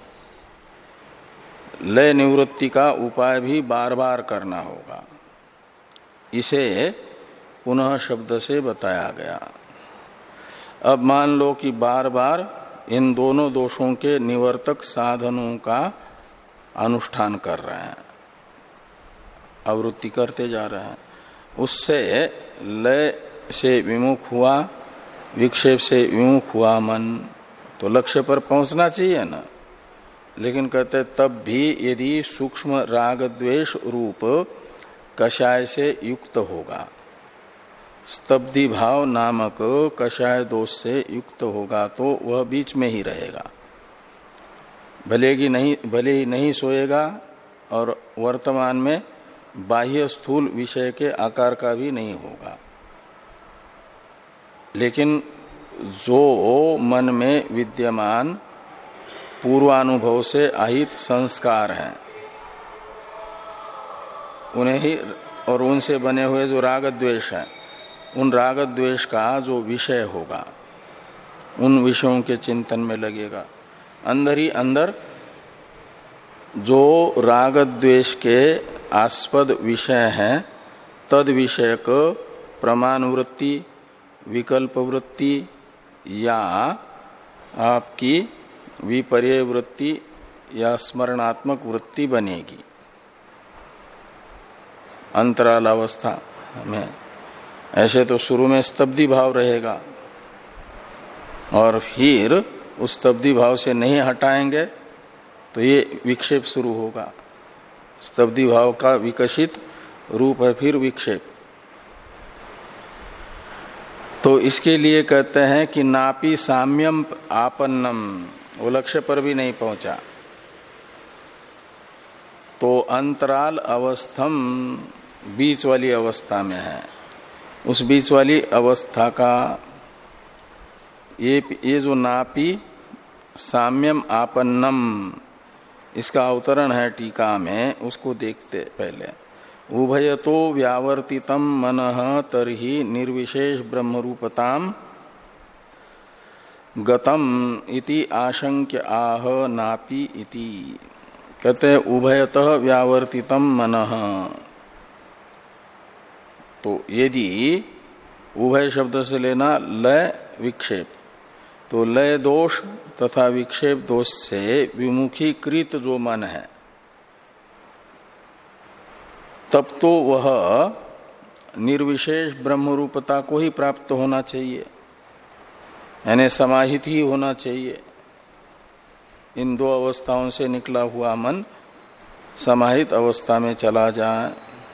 लय निवृत्ति का उपाय भी बार बार करना होगा। इसे पुनः शब्द से बताया गया। अब मान लो कि बार बार इन दोनों दोषों के निवर्तक साधनों का अनुष्ठान कर रहे हैं, आवृत्ति करते जा रहे हैं, उससे लय से विमुख हुआ, विक्षेप से विमुख हुआ मन, तो लक्ष्य पर पहुंचना चाहिए ना। लेकिन कहते तब भी यदि सूक्ष्म राग द्वेष रूप कषाय से युक्त होगा, स्तब्धि भाव नामक कषाय दोष से युक्त होगा, तो वह बीच में ही रहेगा। भले ही नहीं भले ही नहीं सोएगा और वर्तमान में बाह्य स्थूल विषय के आकार का भी नहीं होगा, लेकिन जो मन में विद्यमान पूर्वानुभव से आहित संस्कार हैं उन्हें ही, और उनसे बने हुए जो राग द्वेष हैं, उन राग द्वेष का जो विषय होगा उन विषयों के चिंतन में लगेगा। अंदर ही अंदर जो राग द्वेष के आस्पद विषय हैं तद विषयक प्रमाण वृत्ति, विकल्प वृत्ति या आपकी विपर्य वृत्ति या स्मरणात्मक वृत्ति बनेगी अंतराल अवस्था में। ऐसे तो शुरू में स्तब्धि भाव रहेगा और फिर उस स्तब्धि भाव से नहीं हटाएंगे तो ये विक्षेप शुरू होगा। स्तब्धि भाव का विकसित रूप है फिर विक्षेप। तो इसके लिए कहते हैं कि नापि साम्यम आपन्नम, वो लक्ष्य पर भी नहीं पहुंचा तो अंतराल अवस्थम, बीच वाली अवस्था में है। उस बीच वाली अवस्था का ये ये जो नापि साम्यम आपन्नम, इसका अवतरण है टीका में, उसको देखते पहले। उभयतो व्यावर्तितम मनः तर्हि निर्विशेष ब्रह्मरूपताम गतम इति आशंक्य आह नापि इति। कहते हैं उभयतः व्यावर्तितम मनः, तो यदि उभय शब्द से लेना लय विक्षेप, तो लय दोष तथा विक्षेप दोष से विमुखीकृत जो मन है तब तो वह निर्विशेष ब्रह्मरूपता को ही प्राप्त होना चाहिए, यानी समाहित ही होना चाहिए। इन दो अवस्थाओं से निकला हुआ मन समाहित अवस्था में चला जाए।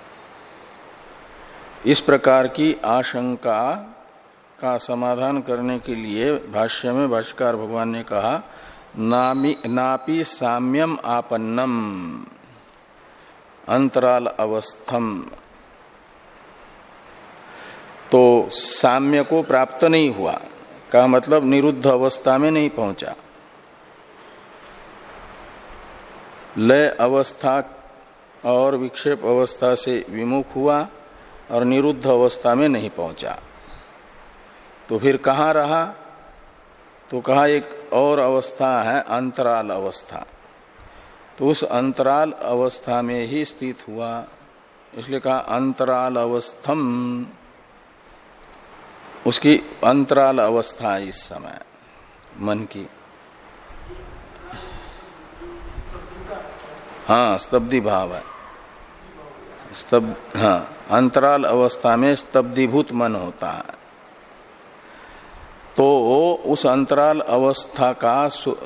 इस प्रकार की आशंका का समाधान करने के लिए भाष्य में भाष्यकार भगवान ने कहा नामि नापि साम्यम आपन्नम अंतराल अवस्थम। तो साम्य को प्राप्त नहीं हुआ का मतलब निरुद्ध अवस्था में नहीं पहुंचा, लय अवस्था और विक्षेप अवस्था से विमुख हुआ और निरुद्ध अवस्था में नहीं पहुंचा। तो फिर कहाँ रहा? तो कहा एक और अवस्था है अंतराल अवस्था, तो उस अंतराल अवस्था में ही स्थित हुआ, इसलिए कहा अंतराल अवस्थम। उसकी अंतराल अवस्था है इस समय मन की। हाँ, स्तब्धि भाव है, स्तब्ध, हाँ, अंतराल अवस्था में स्तब्धिभूत मन होता है। तो उस अंतराल अवस्था का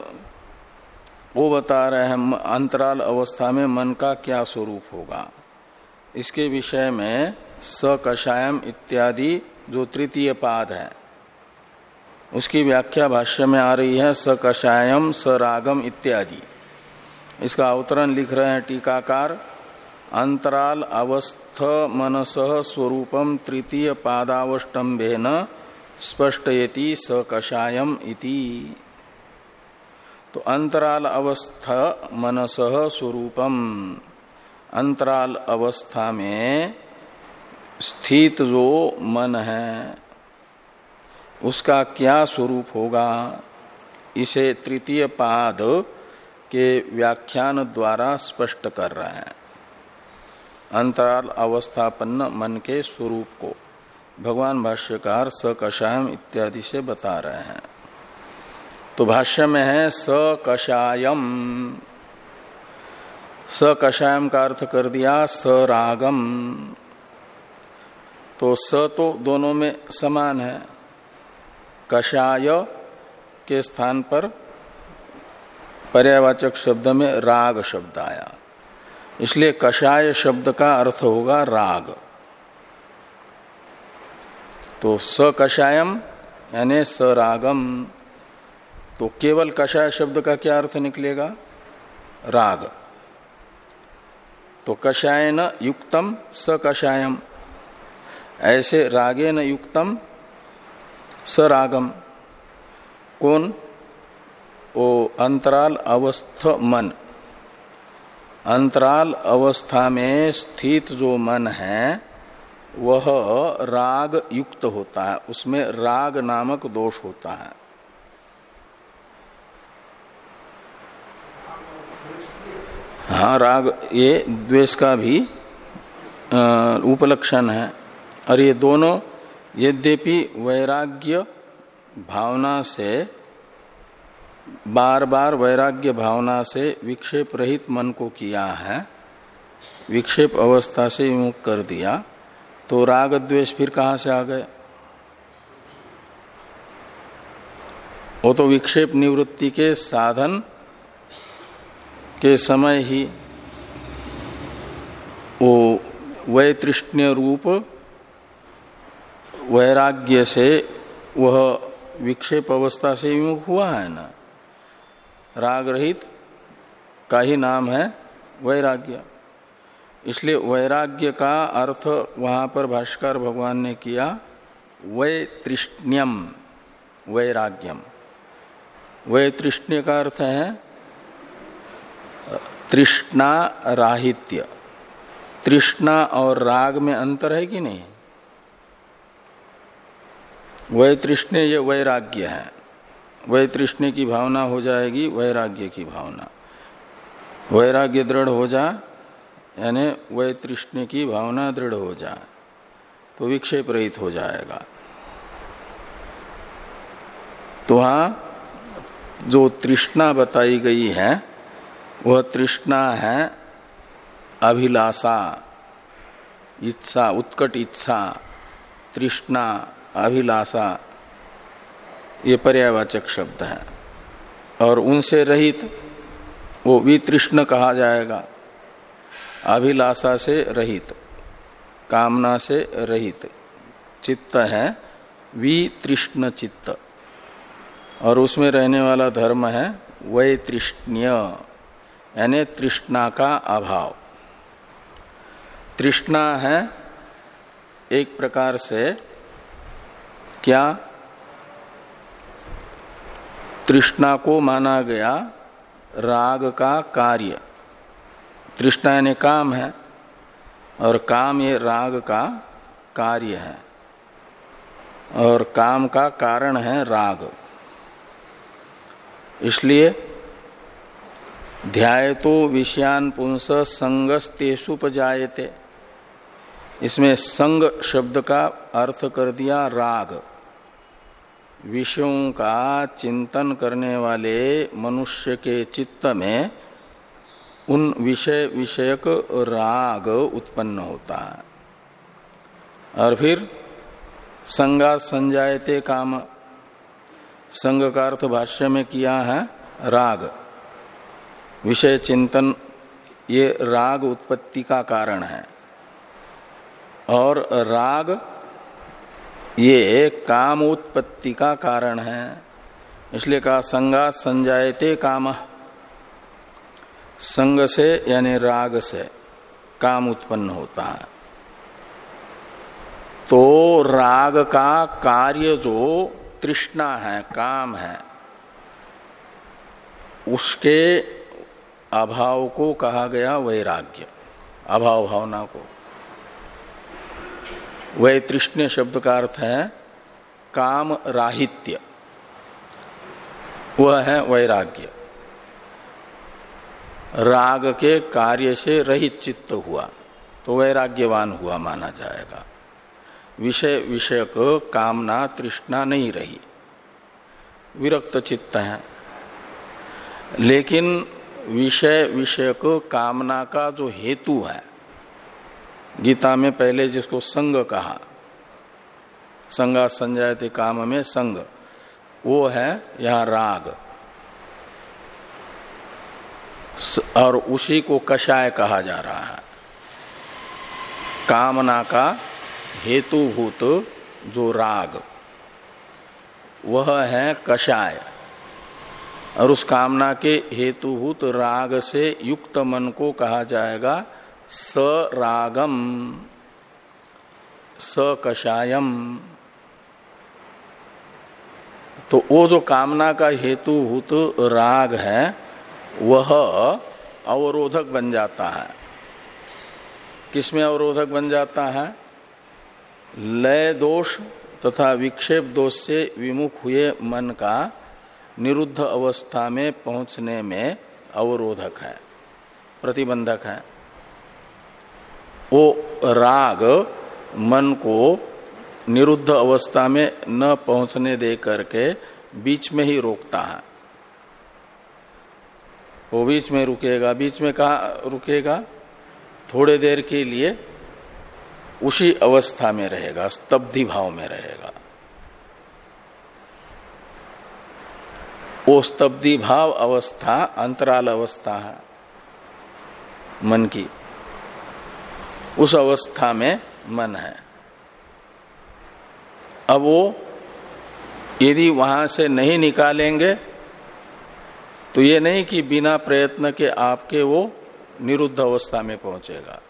वो बता रहे हैं, अंतराल अवस्था में मन का क्या स्वरूप होगा। इसके विषय में सकषायम इत्यादि जो तृतीय पाद है उसकी व्याख्या भाष्य में आ रही है, सकषायम सरागम इत्यादि। इसका अवतरण लिख रहे हैं टीकाकार, अंतराल अवस्थ मनसः स्वरूपम तृतीय पादावष्टम्भेन स्पष्टयति सकषायम इति। तो तो अंतराल अवस्था मनसः स्वरूपम, अंतराल अवस्था में स्थित जो मन है उसका क्या स्वरूप होगा, इसे तृतीय पाद के व्याख्यान द्वारा स्पष्ट कर रहे हैं। अंतराल अवस्थापन्न मन के स्वरूप को भगवान भाष्यकार सकषायम इत्यादि से बता रहे हैं। तो भाष्य में है सकषायम, सकषायम का अर्थ कर दिया सरागम। तो स तो दोनों में समान है, कषाय के स्थान पर पर्यायवाचक शब्द में राग शब्द आया, इसलिए कषाय शब्द का अर्थ होगा राग। तो सकषायम यानी सरागम, तो केवल कषाय शब्द का क्या अर्थ निकलेगा, राग। तो कषायन युक्तम सकषायम, ऐसे रागेन युक्तम सरागम। कौन, वो अंतराल अवस्थ मन, अंतराल अवस्था में स्थित जो मन है वह राग युक्त होता है, उसमें राग नामक दोष होता है। हाँ, राग ये द्वेष का भी उपलक्षण है। और ये दोनों यद्यपि वैराग्य भावना से, बार बार वैराग्य भावना से विक्षेप रहित मन को किया है, विक्षेप अवस्था से विमुक्त कर दिया, तो राग द्वेष फिर कहां से आ गए? वो तो विक्षेप निवृत्ति के साधन के समय ही वो वैतृष्ण्य रूप वैराग्य से वह विक्षेप अवस्था से विमुख हुआ है ना। राग रहित का ही नाम है वैराग्य। इसलिए वैराग्य का अर्थ वहां पर भाष्कर भगवान ने किया वैतृष्ण्यम वैराग्यम। वैतृष्ण्य का अर्थ है तृष्णा राहित्य। तृष्णा और राग में अंतर है कि नहीं? वैतृष्ण्य ये वैराग्य है, वैतृष्ण्य की भावना हो जाएगी वैराग्य की भावना। वैराग्य दृढ़ हो जाए यानी वैतृष्ण्य की भावना दृढ़ हो जाए तो विक्षेप रहित हो जाएगा। तो वहां जो तृष्णा बताई गई है वह तृष्णा है अभिलाषा, इच्छा, उत्कट इच्छा, तृष्णा, अभिलाषा, ये पर्यायवाचक शब्द है। और उनसे रहित वो वितृष्ण कहा जाएगा। अभिलाषा से रहित, कामना से रहित चित्त है वितृष्ण चित्त, और उसमें रहने वाला धर्म है वैतृष्ण्य यानी तृष्णा का अभाव। तृष्णा है एक प्रकार से क्या, तृष्णा को माना गया राग का कार्य। तृष्णा यानी काम है और काम ये राग का कार्य है और काम का कारण है राग। इसलिए ध्यायतो विषयान पुंस संगस्तेषुपजायते, इसमें संग शब्द का अर्थ कर दिया राग। विषयों का चिंतन करने वाले मनुष्य के चित्त में उन विषय विषयक राग उत्पन्न होता है। और फिर संगात संजायते काम, संग का अर्थ भाष्य में किया है राग। विषय चिंतन ये राग उत्पत्ति का कारण है और राग ये काम उत्पत्ति का कारण है। इसलिए कहा संगात संजायते काम, संग से यानी राग से काम उत्पन्न होता है। तो राग का कार्य जो तृष्णा है, काम है, उसके अभाव को कहा गया वैराग्य, अभाव भावना को। वैतृष्ण्य शब्द का अर्थ है काम राहित्य, वह है वैराग्य। राग के कार्य से रहित चित्त हुआ तो वैराग्यवान हुआ माना जाएगा। विषय विषयक कामना तृष्णा नहीं रही, विरक्त चित्त है। लेकिन विषय विषयक कामना का जो हेतु है, गीता में पहले जिसको संग कहा, संगा संजायते काम में संग, वो है यहां राग, और उसी को कषाय कहा जा रहा है। कामना का हेतुभूत जो राग, वह है कषाय, और उस कामना के हेतुभूत राग से युक्त मन को कहा जाएगा सरागम, सकषायम। तो वो जो कामना का हेतुभूत राग है वह अवरोधक बन जाता है। किसमें अवरोधक बन जाता है? लय दोष तथा विक्षेप दोष से विमुख हुए मन का निरुद्ध अवस्था में पहुंचने में अवरोधक है, प्रतिबंधक है। वो राग मन को निरुद्ध अवस्था में न पहुंचने दे करके बीच में ही रोकता है। वो बीच में रुकेगा, बीच में कहा रुकेगा? थोड़े देर के लिए उसी अवस्था में रहेगा, स्तब्धि भाव में रहेगा। वो स्तब्धि भाव अवस्था अंतराल अवस्था है मन की, उस अवस्था में मन है। अब वो यदि वहां से नहीं निकालेंगे तो ये नहीं कि बिना प्रयत्न के आपके वो निरुद्ध अवस्था में पहुंचेगा।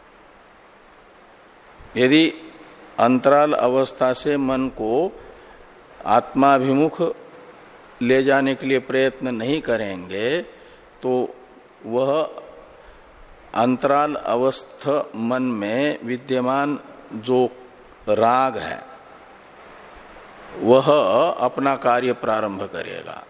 यदि अंतराल अवस्था से मन को आत्माभिमुख ले जाने के लिए प्रयत्न नहीं करेंगे तो वह अंतराल अवस्थ मन में विद्यमान जो राग है वह अपना कार्य प्रारंभ करेगा।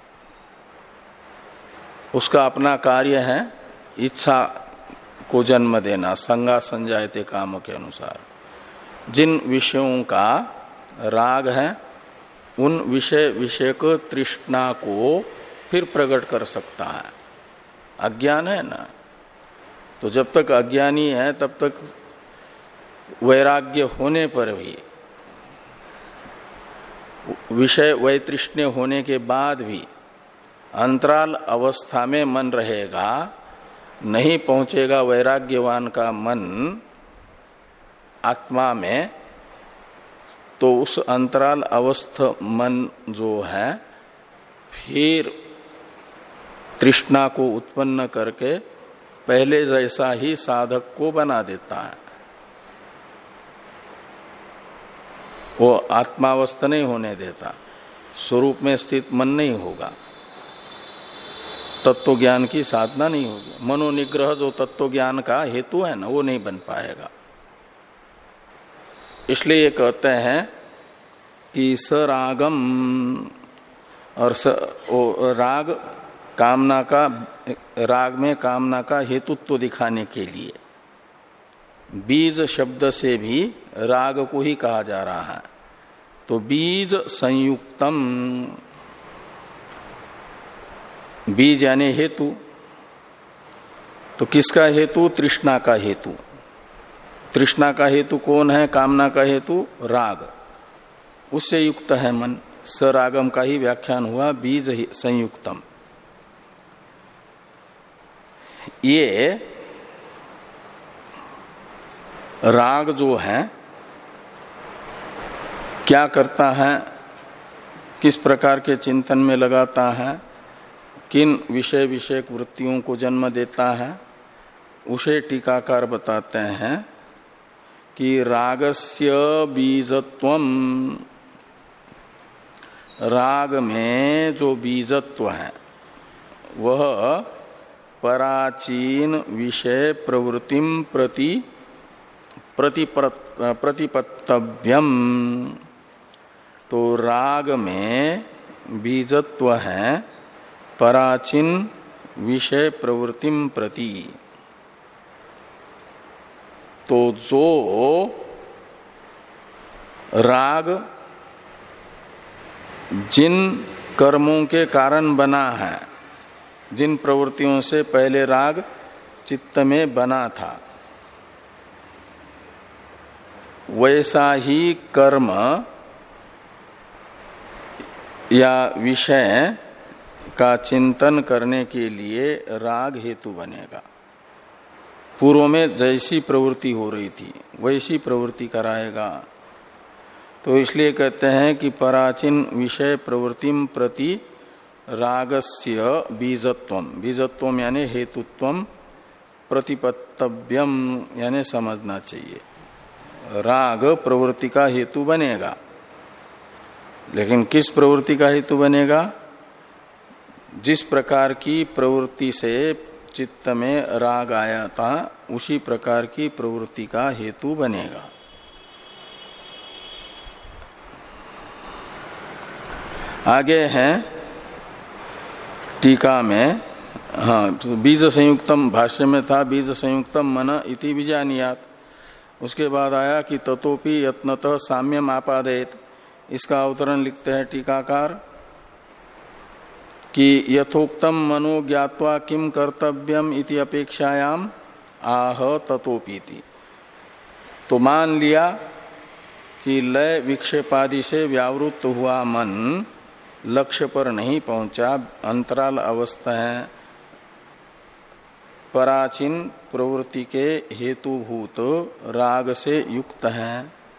उसका अपना कार्य है इच्छा को जन्म देना, संगा संजायते काम के अनुसार। जिन विषयों का राग है उन विषय विषयक तृष्णा को फिर प्रकट कर सकता है। अज्ञान है ना, तो जब तक अज्ञानी है तब तक वैराग्य होने पर भी, विषय वैतृष्ण्य होने के बाद भी अंतराल अवस्था में मन रहेगा, नहीं पहुंचेगा वैराग्यवान का मन आत्मा में। तो उस अंतराल अवस्थ मन जो है फिर तृष्णा को उत्पन्न करके पहले जैसा ही साधक को बना देता है। वो आत्मावस्था नहीं होने देता, स्वरूप में स्थित मन नहीं होगा, तत्व ज्ञान की साधना नहीं होगी। मनोनिग्रह जो तत्व ज्ञान का हेतु है ना, वो नहीं बन पाएगा। इसलिए ये कहते हैं कि सरागम, और स, ओ, राग कामना का, राग में कामना का हेतुत्व दिखाने के लिए बीज शब्द से भी राग को ही कहा जा रहा है। तो बीज संयुक्तम, बीज यानी हेतु, तो किसका हेतु? तृष्णा का हेतु। तृष्णा का हेतु कौन है? कामना का हेतु राग, उससे युक्त है मन। सरागम का ही व्याख्यान हुआ बीज संयुक्तम। ये राग जो है क्या करता है, किस प्रकार के चिंतन में लगाता है, किन विषय विषयक वृत्तियों को जन्म देता है, उसे टीकाकार बताते हैं कि रागस्य बीजत्वम, राग में जो बीजत्व है, वह पराचीन विषय प्रवृत्तिम प्रति प्रतिपत्तव्यम। तो राग में बीजत्व है पराचीन विषय प्रवृत्तिम प्रति। तो जो राग जिन कर्मों के कारण बना है, जिन प्रवृत्तियों से पहले राग चित्त में बना था, वैसा ही कर्म या विषय का चिंतन करने के लिए राग हेतु बनेगा। पूर्व में जैसी प्रवृत्ति हो रही थी वैसी प्रवृत्ति कराएगा। तो इसलिए कहते हैं कि पराचीन विषय प्रवृत्तिम प्रति रागस्य बीजत्वम, बीजत्वम यानी हेतुत्वम, प्रतिपत्तव्यम यानी समझना चाहिए। राग प्रवृत्ति का हेतु बनेगा, लेकिन किस प्रवृत्ति का हेतु बनेगा? जिस प्रकार की प्रवृत्ति से चित्त में राग आया था उसी प्रकार की प्रवृत्ति का हेतु बनेगा। आगे है टीका में, हाँ, तो बीज संयुक्तम भाष्य में था बीज संयुक्तम मन इति विजानियात। उसके बाद आया कि ततोपि यत्नतः साम्यम आपादयेत। इसका अवतरण लिखते हैं टीकाकार कि यथोक्तम मनो ज्ञात्वा किम कर्तव्यम इति अपेक्षायाम आह ततोपीति। तो मान लिया कि लय विक्षेपादि से व्यावृत्त हुआ मन लक्ष्य पर नहीं पहुंचा, अंतराल अवस्था है, पराचीन प्रवृत्ति के हेतुभूत राग से युक्त है।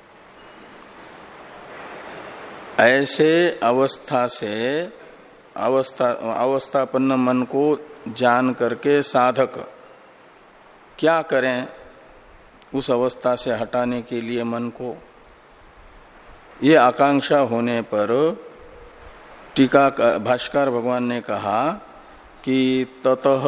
ऐसे अवस्था से अवस्था अवस्थापन्न मन को जान करके साधक क्या करें उस अवस्था से हटाने के लिए मन को? ये आकांक्षा होने पर टीका भाष्कर भगवान ने कहा कि ततः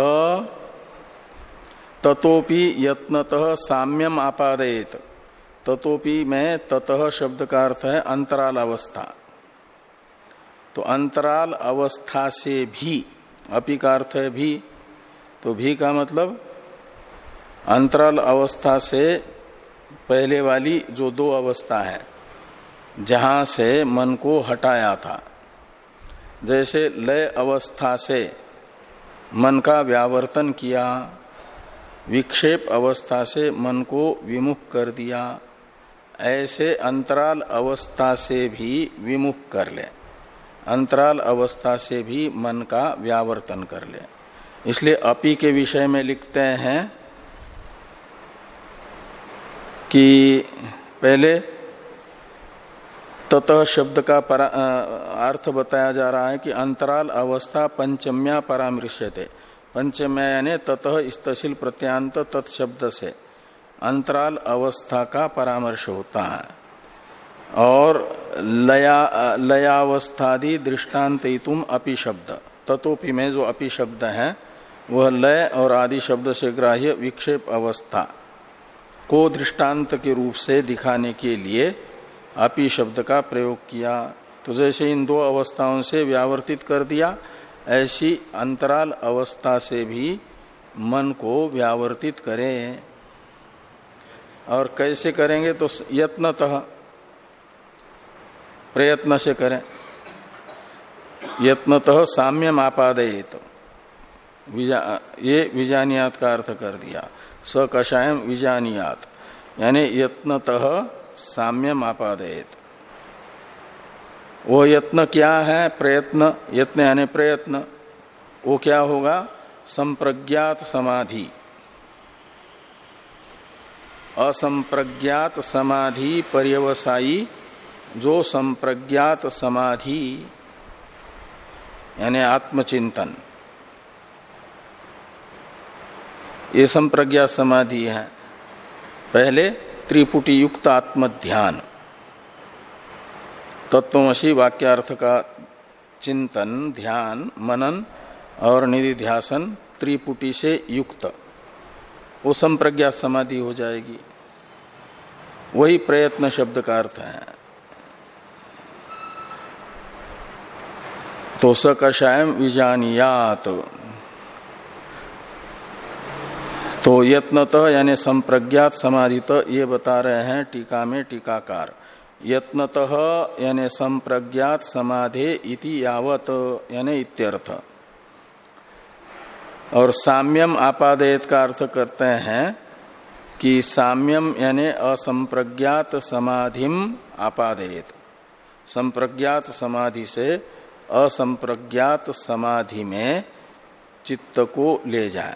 ततोपि यत्नतः साम्यम आपादयेत। ततोपि में ततः शब्द का अर्थ है अंतराल अवस्था। तो अंतराल अवस्था से भी, अपि का अर्थ है भी, तो भी का मतलब अंतराल अवस्था से पहले वाली जो दो अवस्था है जहां से मन को हटाया था। जैसे लय अवस्था से मन का व्यावर्तन किया, विक्षेप अवस्था से मन को विमुख कर दिया, ऐसे अंतराल अवस्था से भी विमुख कर ले, अंतराल अवस्था से भी मन का व्यावर्तन कर ले। इसलिए अपि के विषय में लिखते हैं कि पहले ततः शब्द का परा, अर्थ बताया जा रहा है कि अंतराल अवस्था पंचम्या परामृश्यते। पंचम्या यानी ततः इस्तशील प्रत्यांत तत्शब्द से अंतराल अवस्था का परामर्श होता है। और लया लयावस्थादि दृष्टान्तयितुम अपि शब्द, ततोपि में जो अपि शब्द है वह लय और आदि शब्द से ग्राह्य विक्षेप अवस्था को दृष्टांत के रूप से दिखाने के लिए अपि शब्द का प्रयोग किया। तो जैसे इन दो अवस्थाओं से व्यावर्तित कर दिया, ऐसी अंतराल अवस्था से भी मन को व्यावर्तित करें। और कैसे करेंगे? तो यत्नतः, प्रयत्न से करें। यत्नतः साम्यम आपादयेत, ये विजानियात का अर्थ कर दिया। स कषायम विजानियात यानी यत्नतः साम्यम आपादयेत। वो यत्न क्या है? प्रयत्न। यत्न यानी प्रयत्न। वो क्या होगा? संप्रज्ञात समाधि। असंप्रज्ञात समाधि पर्यवसायी जो संप्रज्ञात समाधि यानी आत्मचिंतन, ये संप्रज्ञात समाधि है। पहले त्रिपुटी युक्त आत्मध्यान, तत्वमसि वाक्यार्थ का चिंतन, ध्यान, मनन और निधिध्यासन त्रिपुटी से युक्त, वो संप्रज्ञात समाधि हो जाएगी। वही प्रयत्न शब्द का अर्थ है। तो स कषायम विजानियात, तो यत्नतः यानी संप्रज्ञात समाधित ये बता रहे हैं टीका में टीकाकार। यत्नतः यानी संप्रज्ञात समाधे इति यावत यानी इत्यर्थ। और साम्यम आपादयत का अर्थ करते हैं कि साम्यम यानी असंप्रज्ञात समाधिम आपादयत, संप्रज्ञात समाधि से असंप्रज्ञात समाधि में चित्त को ले जाए,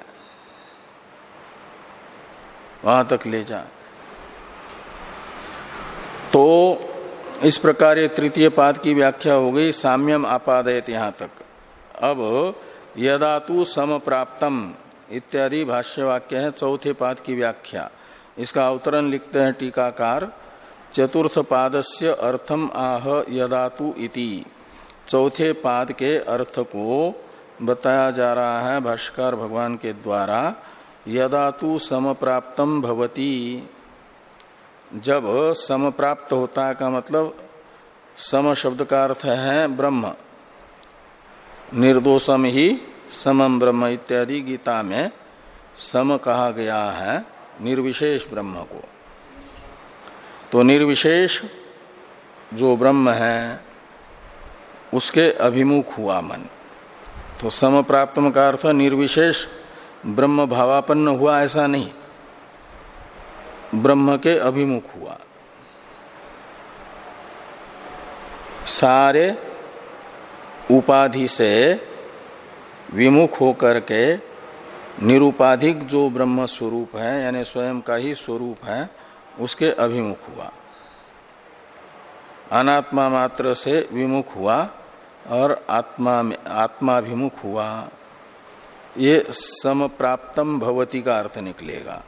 वहां तक ले जाए। तो इस प्रकार ये तृतीय पाद की व्याख्या हो गई, साम्यम आपादयत यहां तक। अब यदा तु समप्राप्तम इत्यादि भाष्य वाक्य है चौथे पाद की व्याख्या। इसका अवतरण लिखते हैं टीकाकार, चतुर्थ पादस्य अर्थम आह यदा तु इति। चौथे पाद के अर्थ को बताया जा रहा है भाष्यकार भगवान के द्वारा। यदा तु समप्राप्तम भवति, जब समप्राप्त होता है का मतलब सम शब्द का अर्थ है ब्रह्म, निर्दोषम ही समम ब्रह्म इत्यादि गीता में सम कहा गया है निर्विशेष ब्रह्म को। तो निर्विशेष जो ब्रह्म है उसके अभिमुख हुआ मन। तो सम प्राप्तम का अर्थ निर्विशेष ब्रह्म भावापन्न हुआ ऐसा नहीं, ब्रह्म के अभिमुख हुआ। सारे उपाधि से विमुख होकर के निरुपाधिक जो ब्रह्म स्वरूप है यानी स्वयं का ही स्वरूप है उसके अभिमुख हुआ, अनात्मा मात्र से विमुख हुआ और आत्मा में आत्माभिमुख हुआ। ये समप्राप्तम भवति का अर्थ निकलेगा।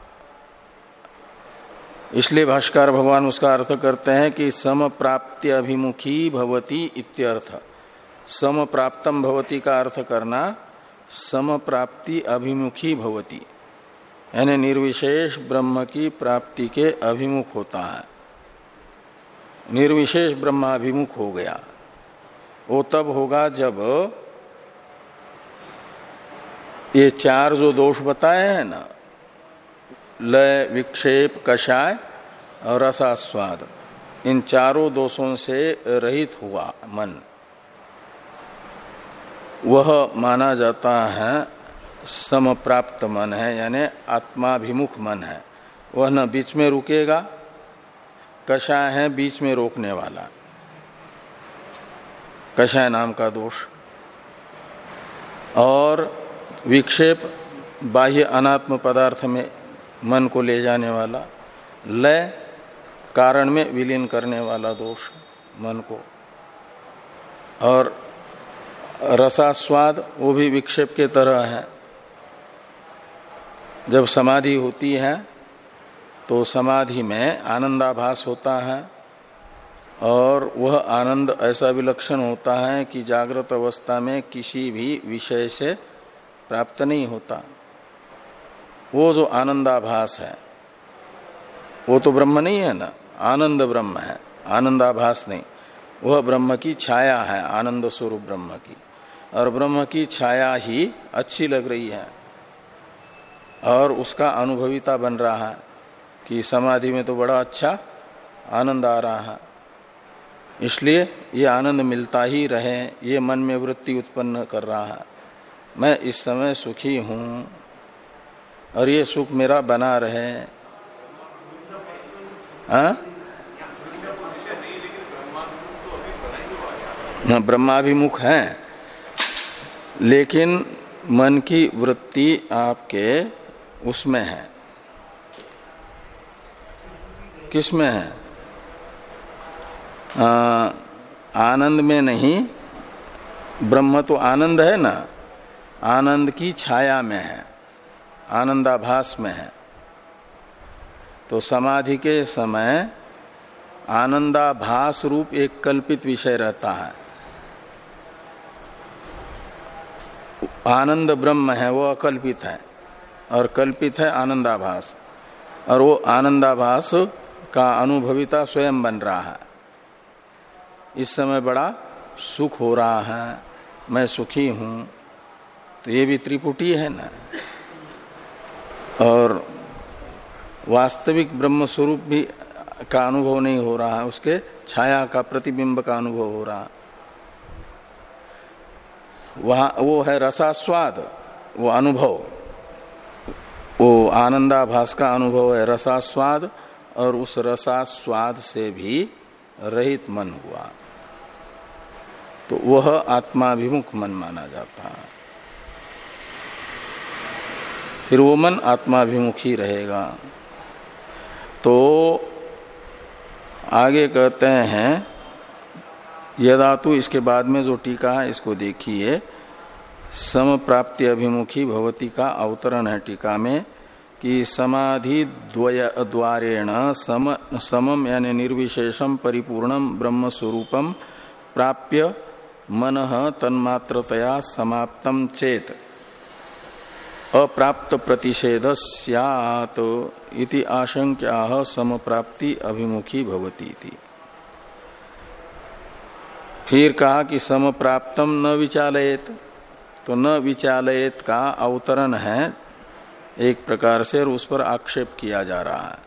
इसलिए भाष्कर भगवान उसका अर्थ करते हैं कि समप्राप्ति अभिमुखी भवति इत्यर्थ। समप्राप्तम भवति का अर्थ करना समप्राप्ति अभिमुखी भवति, यानी निर्विशेष ब्रह्म की प्राप्ति के अभिमुख होता है। निर्विशेष ब्रह्माभिमुख हो गया, वो तब होगा जब ये चार जो दोष बताए हैं ना, लय, विक्षेप, कषाय और रसास्वाद, इन चारों दोषों से रहित हुआ मन, वह माना जाता है समप्राप्त मन है, यानी आत्माभिमुख मन है। वह न बीच में रुकेगा, कषाय है बीच में रोकने वाला, कषाय नाम का दोष, और विक्षेप बाह्य अनात्म पदार्थ में मन को ले जाने वाला, लय कारण में विलीन करने वाला दोष मन को, और रसास्वाद वो भी विक्षेप के तरह है। जब समाधि होती है तो समाधि में आनंदाभास होता है और वह आनंद ऐसा विलक्षण होता है कि जागृत अवस्था में किसी भी विषय से प्राप्त नहीं होता। वो जो आनंदाभास है वो तो ब्रह्म नहीं है ना, आनंद ब्रह्म है, आनंदाभास नहीं। वह ब्रह्म की छाया है, आनंद स्वरूप ब्रह्म की, और ब्रह्म की छाया ही अच्छी लग रही है और उसका अनुभविता बन रहा है कि समाधि में तो बड़ा अच्छा आनंद आ रहा है। इसलिए ये आनंद मिलता ही रहे, ये मन में वृत्ति उत्पन्न कर रहा है, मैं इस समय सुखी हूं और ये सुख मेरा बना रहे। हाँ, ब्रह्माभिमुख है, लेकिन मन की वृत्ति आपके उसमें है, किसमें है? आ, आनंद में नहीं, ब्रह्म तो आनंद है ना, आनंद की छाया में है, आनंदाभास में है। तो समाधि के समय आनंदाभास रूप एक कल्पित विषय रहता है, आनंद ब्रह्म है वो अकल्पित है और कल्पित है आनंदाभास, और वो आनंदाभास का अनुभविता स्वयं बन रहा है। इस समय बड़ा सुख हो रहा है, मैं सुखी हूं, तो ये भी त्रिपुटी है ना। और वास्तविक ब्रह्म स्वरूप भी का अनुभव नहीं हो रहा है, उसके छाया का प्रतिबिंब का अनुभव हो रहा। वहां वो है रसास्वाद, वो अनुभव, वो आनंदाभास का अनुभव है रसास्वाद, और उस रसास्वाद से भी रहित मन हुआ तो वह आत्माभिमुख मन माना जाता है। फिर वो मन आत्माभिमुख ही रहेगा। तो आगे कहते हैं यदातु, इसके बाद में जो टीका है इसको देखिए, सम प्राप्ति अभिमुखी भवती का अवतरण है टीका में कि समाधि द्वारेण सम समम यानी निर्विशेषम परिपूर्णम ब्रह्म स्वरूपम प्राप्य मनः तन्मात्रतया समाप्तम चेत अप्राप्त प्रतिषेध स्यात् इति आशंक्याः समप्राप्ति अभिमुखी भवती थी। फिर कहा कि समप्राप्तम न विचालयेत, तो न विचालयेत का अवतरण है एक प्रकार से, और उस पर आक्षेप किया जा रहा है।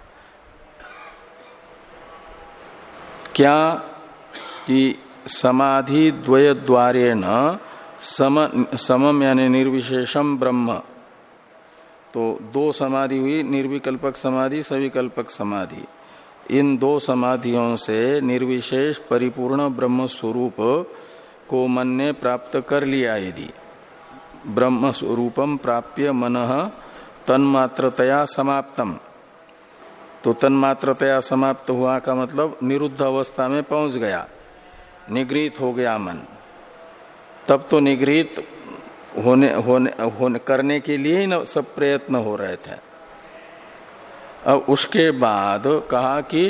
क्या कि समाधि द्वय द्वारेण सम समम यानी निर्विशेषम ब्रह्म, तो दो समाधि हुई, निर्विकल्पक समाधि सविकल्पक समाधि। इन दो समाधियों से निर्विशेष परिपूर्ण ब्रह्म स्वरूप को मन ने प्राप्त कर लिया। यदि ब्रह्म स्वरूपम प्राप्य मनः तन्मात्रतया समाप्तम, तो तन्मात्रतया समाप्त हुआ का मतलब निरुद्ध अवस्था में पहुंच गया, निगृहित हो गया मन। तब तो निगृहित होने होने होने करने के लिए ही न सब प्रयत्न हो रहे थे। अब उसके बाद कहा कि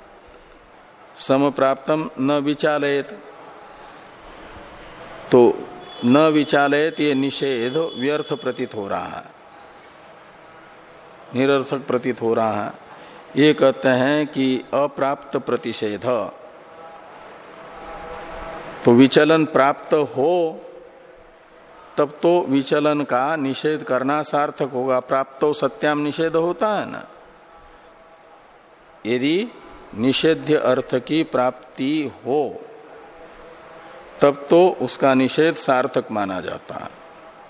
समप्राप्तम न विचालयेत, तो न विचालयेत ये निषेध व्यर्थ प्रतीत हो रहा है, निरर्थक प्रतीत हो रहा है। ये कहते हैं कि अप्राप्त प्रतिषेध, तो विचलन प्राप्त हो तब तो विचलन का निषेध करना सार्थक होगा। प्राप्तो सत्याम निषेध होता है ना। यदि निषेध्य अर्थ की प्राप्ति हो तब तो उसका निषेध सार्थक माना जाता है।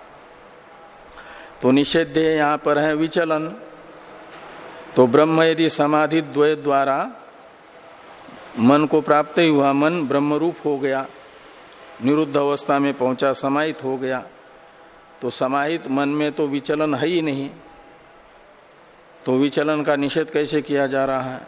तो निषेध्य यहां पर है विचलन। तो ब्रह्म यदि समाधि द्वय द्वारा मन को प्राप्त ही हुआ, मन ब्रह्म रूप हो गया, निरुद्ध अवस्था में पहुंचा, समाहित हो गया, तो समाहित मन में तो विचलन है ही नहीं, तो विचलन का निषेध कैसे किया जा रहा है,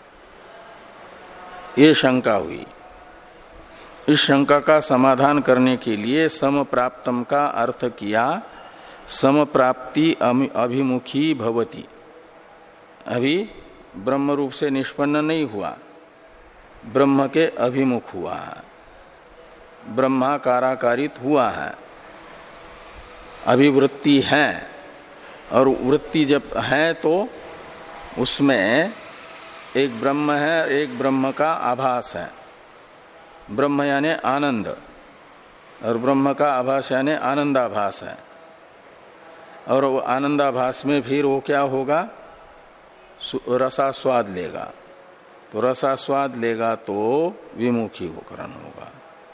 ये शंका हुई। इस शंका का समाधान करने के लिए समप्राप्तम का अर्थ किया समप्राप्ति अभिमुखी भवति। अभी ब्रह्म रूप से निष्पन्न नहीं हुआ, ब्रह्म के अभिमुख हुआ है, ब्रह्माकाराकारित हुआ है, अभिवृत्ति है। और वृत्ति जब है तो उसमें एक ब्रह्म है, एक ब्रह्म का आभास है। ब्रह्म यानी आनंद और ब्रह्म का आभास यानी आनंदाभास है। और वो आनंदाभास में फिर वो क्या होगा, रसास्वाद लेगा। तो रसास्वाद लेगा तो विमुखीकरण होगा,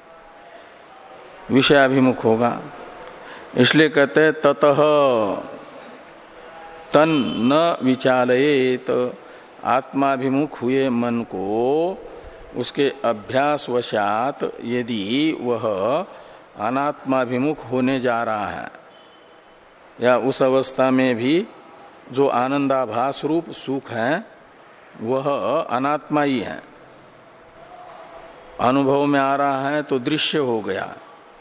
विषयाभिमुख होगा। इसलिए कहते हैं ततः तन न विचालयेत, आत्माभिमुख हुए मन को उसके अभ्यास वशात यदि वह अनात्माभिमुख होने जा रहा है, या उस अवस्था में भी जो आनंदाभास रूप सुख है वह अनात्मा ही है, अनुभव में आ रहा है तो दृश्य हो गया।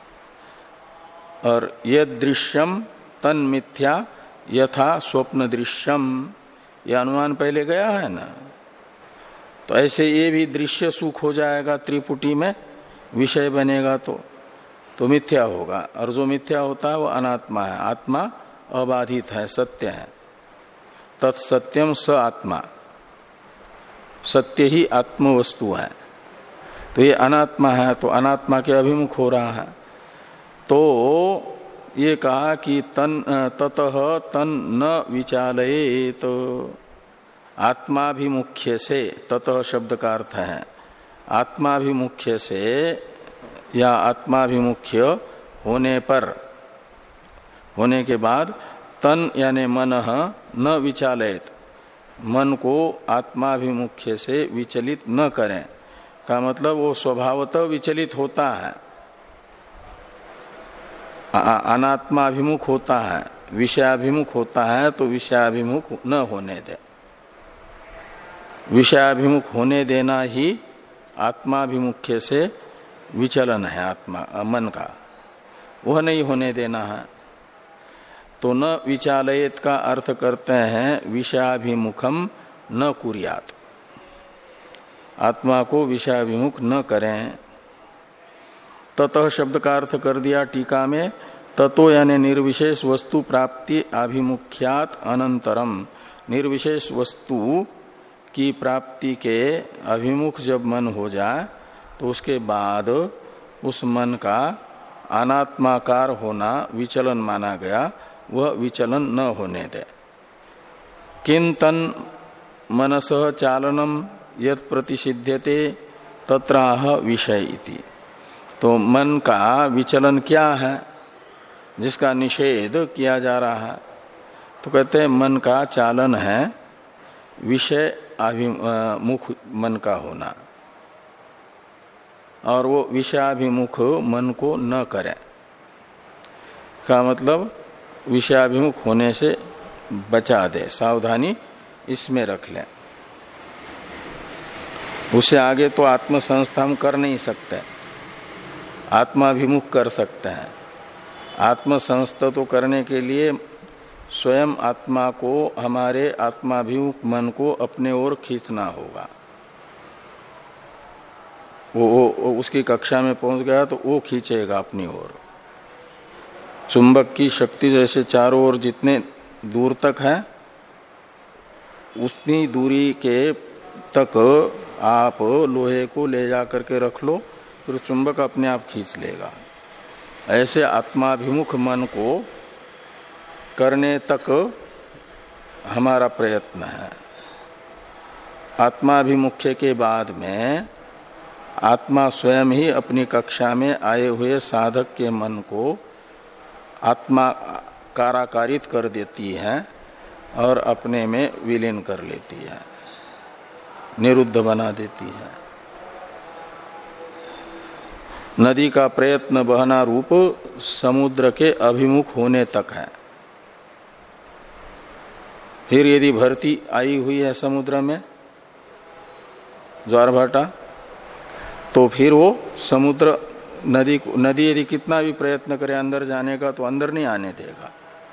और यद दृश्यम तन मिथ्या यथा स्वप्न दृश्यम, यह अनुमान पहले गया है ना। तो ऐसे ये भी दृश्य सुख हो जाएगा त्रिपुटी में, विषय बनेगा तो तो मिथ्या होगा, और जो मिथ्या होता है वो अनात्मा है। आत्मा अबाधित है, सत्य है। तत्सत्यम स आत्मा, सत्य ही आत्म वस्तु है। तो ये अनात्मा है, तो अनात्मा के अभिमुख हो रहा है। तो ये कहा कि तन ततः तन न विचालयेत, तो आत्माभिमुख्य से, ततः शब्द का अर्थ है आत्माभिमुख्य से या आत्माभिमुख्य होने पर, होने के बाद तन यानी मन न विचालयेत, मन को आत्माभिमुख्य से विचलित न करें का मतलब वो स्वभावतः विचलित होता है, अनात्माभिमुख होता है, विषयाभिमुख होता है, तो विषयाभिमुख न होने दे। विषयाभिमुख होने देना ही आत्माभिमुख्य से विचलन है, आत्मा मन का, वह नहीं होने देना है। तो न विचालयेत का अर्थ करते हैं विषयाभिमुखम न कुर्यात, आत्मा को विषयाभिमुख न करें। ततः शब्द का अर्थ कर दिया टीका में, ततो यानी निर्विशेष वस्तु प्राप्ति अभिमुख्यात अनंतरम, निर्विशेष वस्तु की प्राप्ति के अभिमुख जब मन हो जाए तो उसके बाद उस मन का अनात्माकार होना विचलन माना गया, वह विचलन न होने दे। किंतन मनसः चालनम यत् प्रतिषिध्यते तत्राह विषय इति, तो मन का विचलन क्या है जिसका निषेध किया जा रहा है? तो कहते हैं मन का चालन है विषय अभिमुख मन का होना, और वो विषयाभिमुख मन को न करे का मतलब विषयाभिमुख होने से बचा दे, सावधानी इसमें रख लें। उससे आगे तो आत्म संस्था हम कर नहीं सकते, आत्माभिमुख कर सकते हैं। आत्म संस्था तो करने के लिए स्वयं आत्मा को, हमारे आत्माभिमुख मन को अपने ओर खींचना होगा। वो, वो उसकी कक्षा में पहुंच गया तो वो खींचेगा अपनी ओर। चुंबक की शक्ति जैसे चारों ओर जितने दूर तक है उतनी दूरी के तक आप लोहे को ले जा करके रख लो, फिर चुंबक अपने आप खींच लेगा। ऐसे आत्माभिमुख मन को करने तक हमारा प्रयत्न है। आत्माभिमुख्य के बाद में आत्मा स्वयं ही अपनी कक्षा में आए हुए साधक के मन को आत्मा काराकारित कर देती है और अपने में विलीन कर लेती है, निरुद्ध बना देती है। नदी का प्रयत्न बहना रूप समुद्र के अभिमुख होने तक है। फिर यदि भरती आई हुई है समुद्र में ज्वार भाटा, तो फिर वो समुद्र नदी नदी यदि कितना भी प्रयत्न करे अंदर जाने का तो अंदर नहीं आने देगा।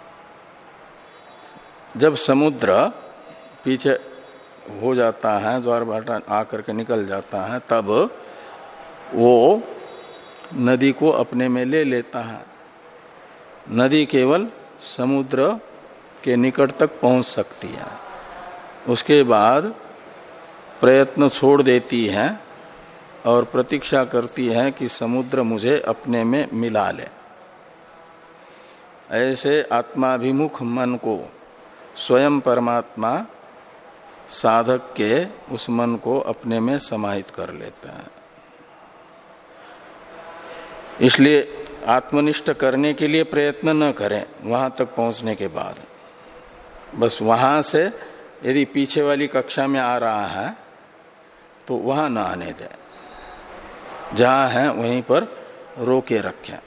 जब समुद्र पीछे हो जाता है, ज्वार भाटा आकर के निकल जाता है, तब वो नदी को अपने में ले लेता है। नदी केवल समुद्र के निकट तक पहुंच सकती है, उसके बाद प्रयत्न छोड़ देती है और प्रतीक्षा करती है कि समुद्र मुझे अपने में मिला ले। ऐसे आत्माभिमुख मन को स्वयं परमात्मा साधक के उस मन को अपने में समाहित कर लेता है। इसलिए आत्मनिष्ठ करने के लिए प्रयत्न न करें वहां तक पहुंचने के बाद, बस वहां से यदि पीछे वाली कक्षा में आ रहा है तो वहां न आने दें, जहां है वहीं पर रोके रखें।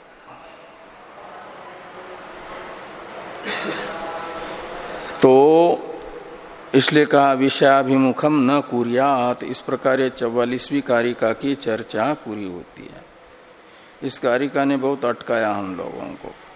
तो इसलिए कहा विषयाभिमुखम न कुर्यात। इस प्रकार चौवालीसवीं कारिका की चर्चा पूरी होती है। इस कारिका ने बहुत अटकाया हम लोगों को।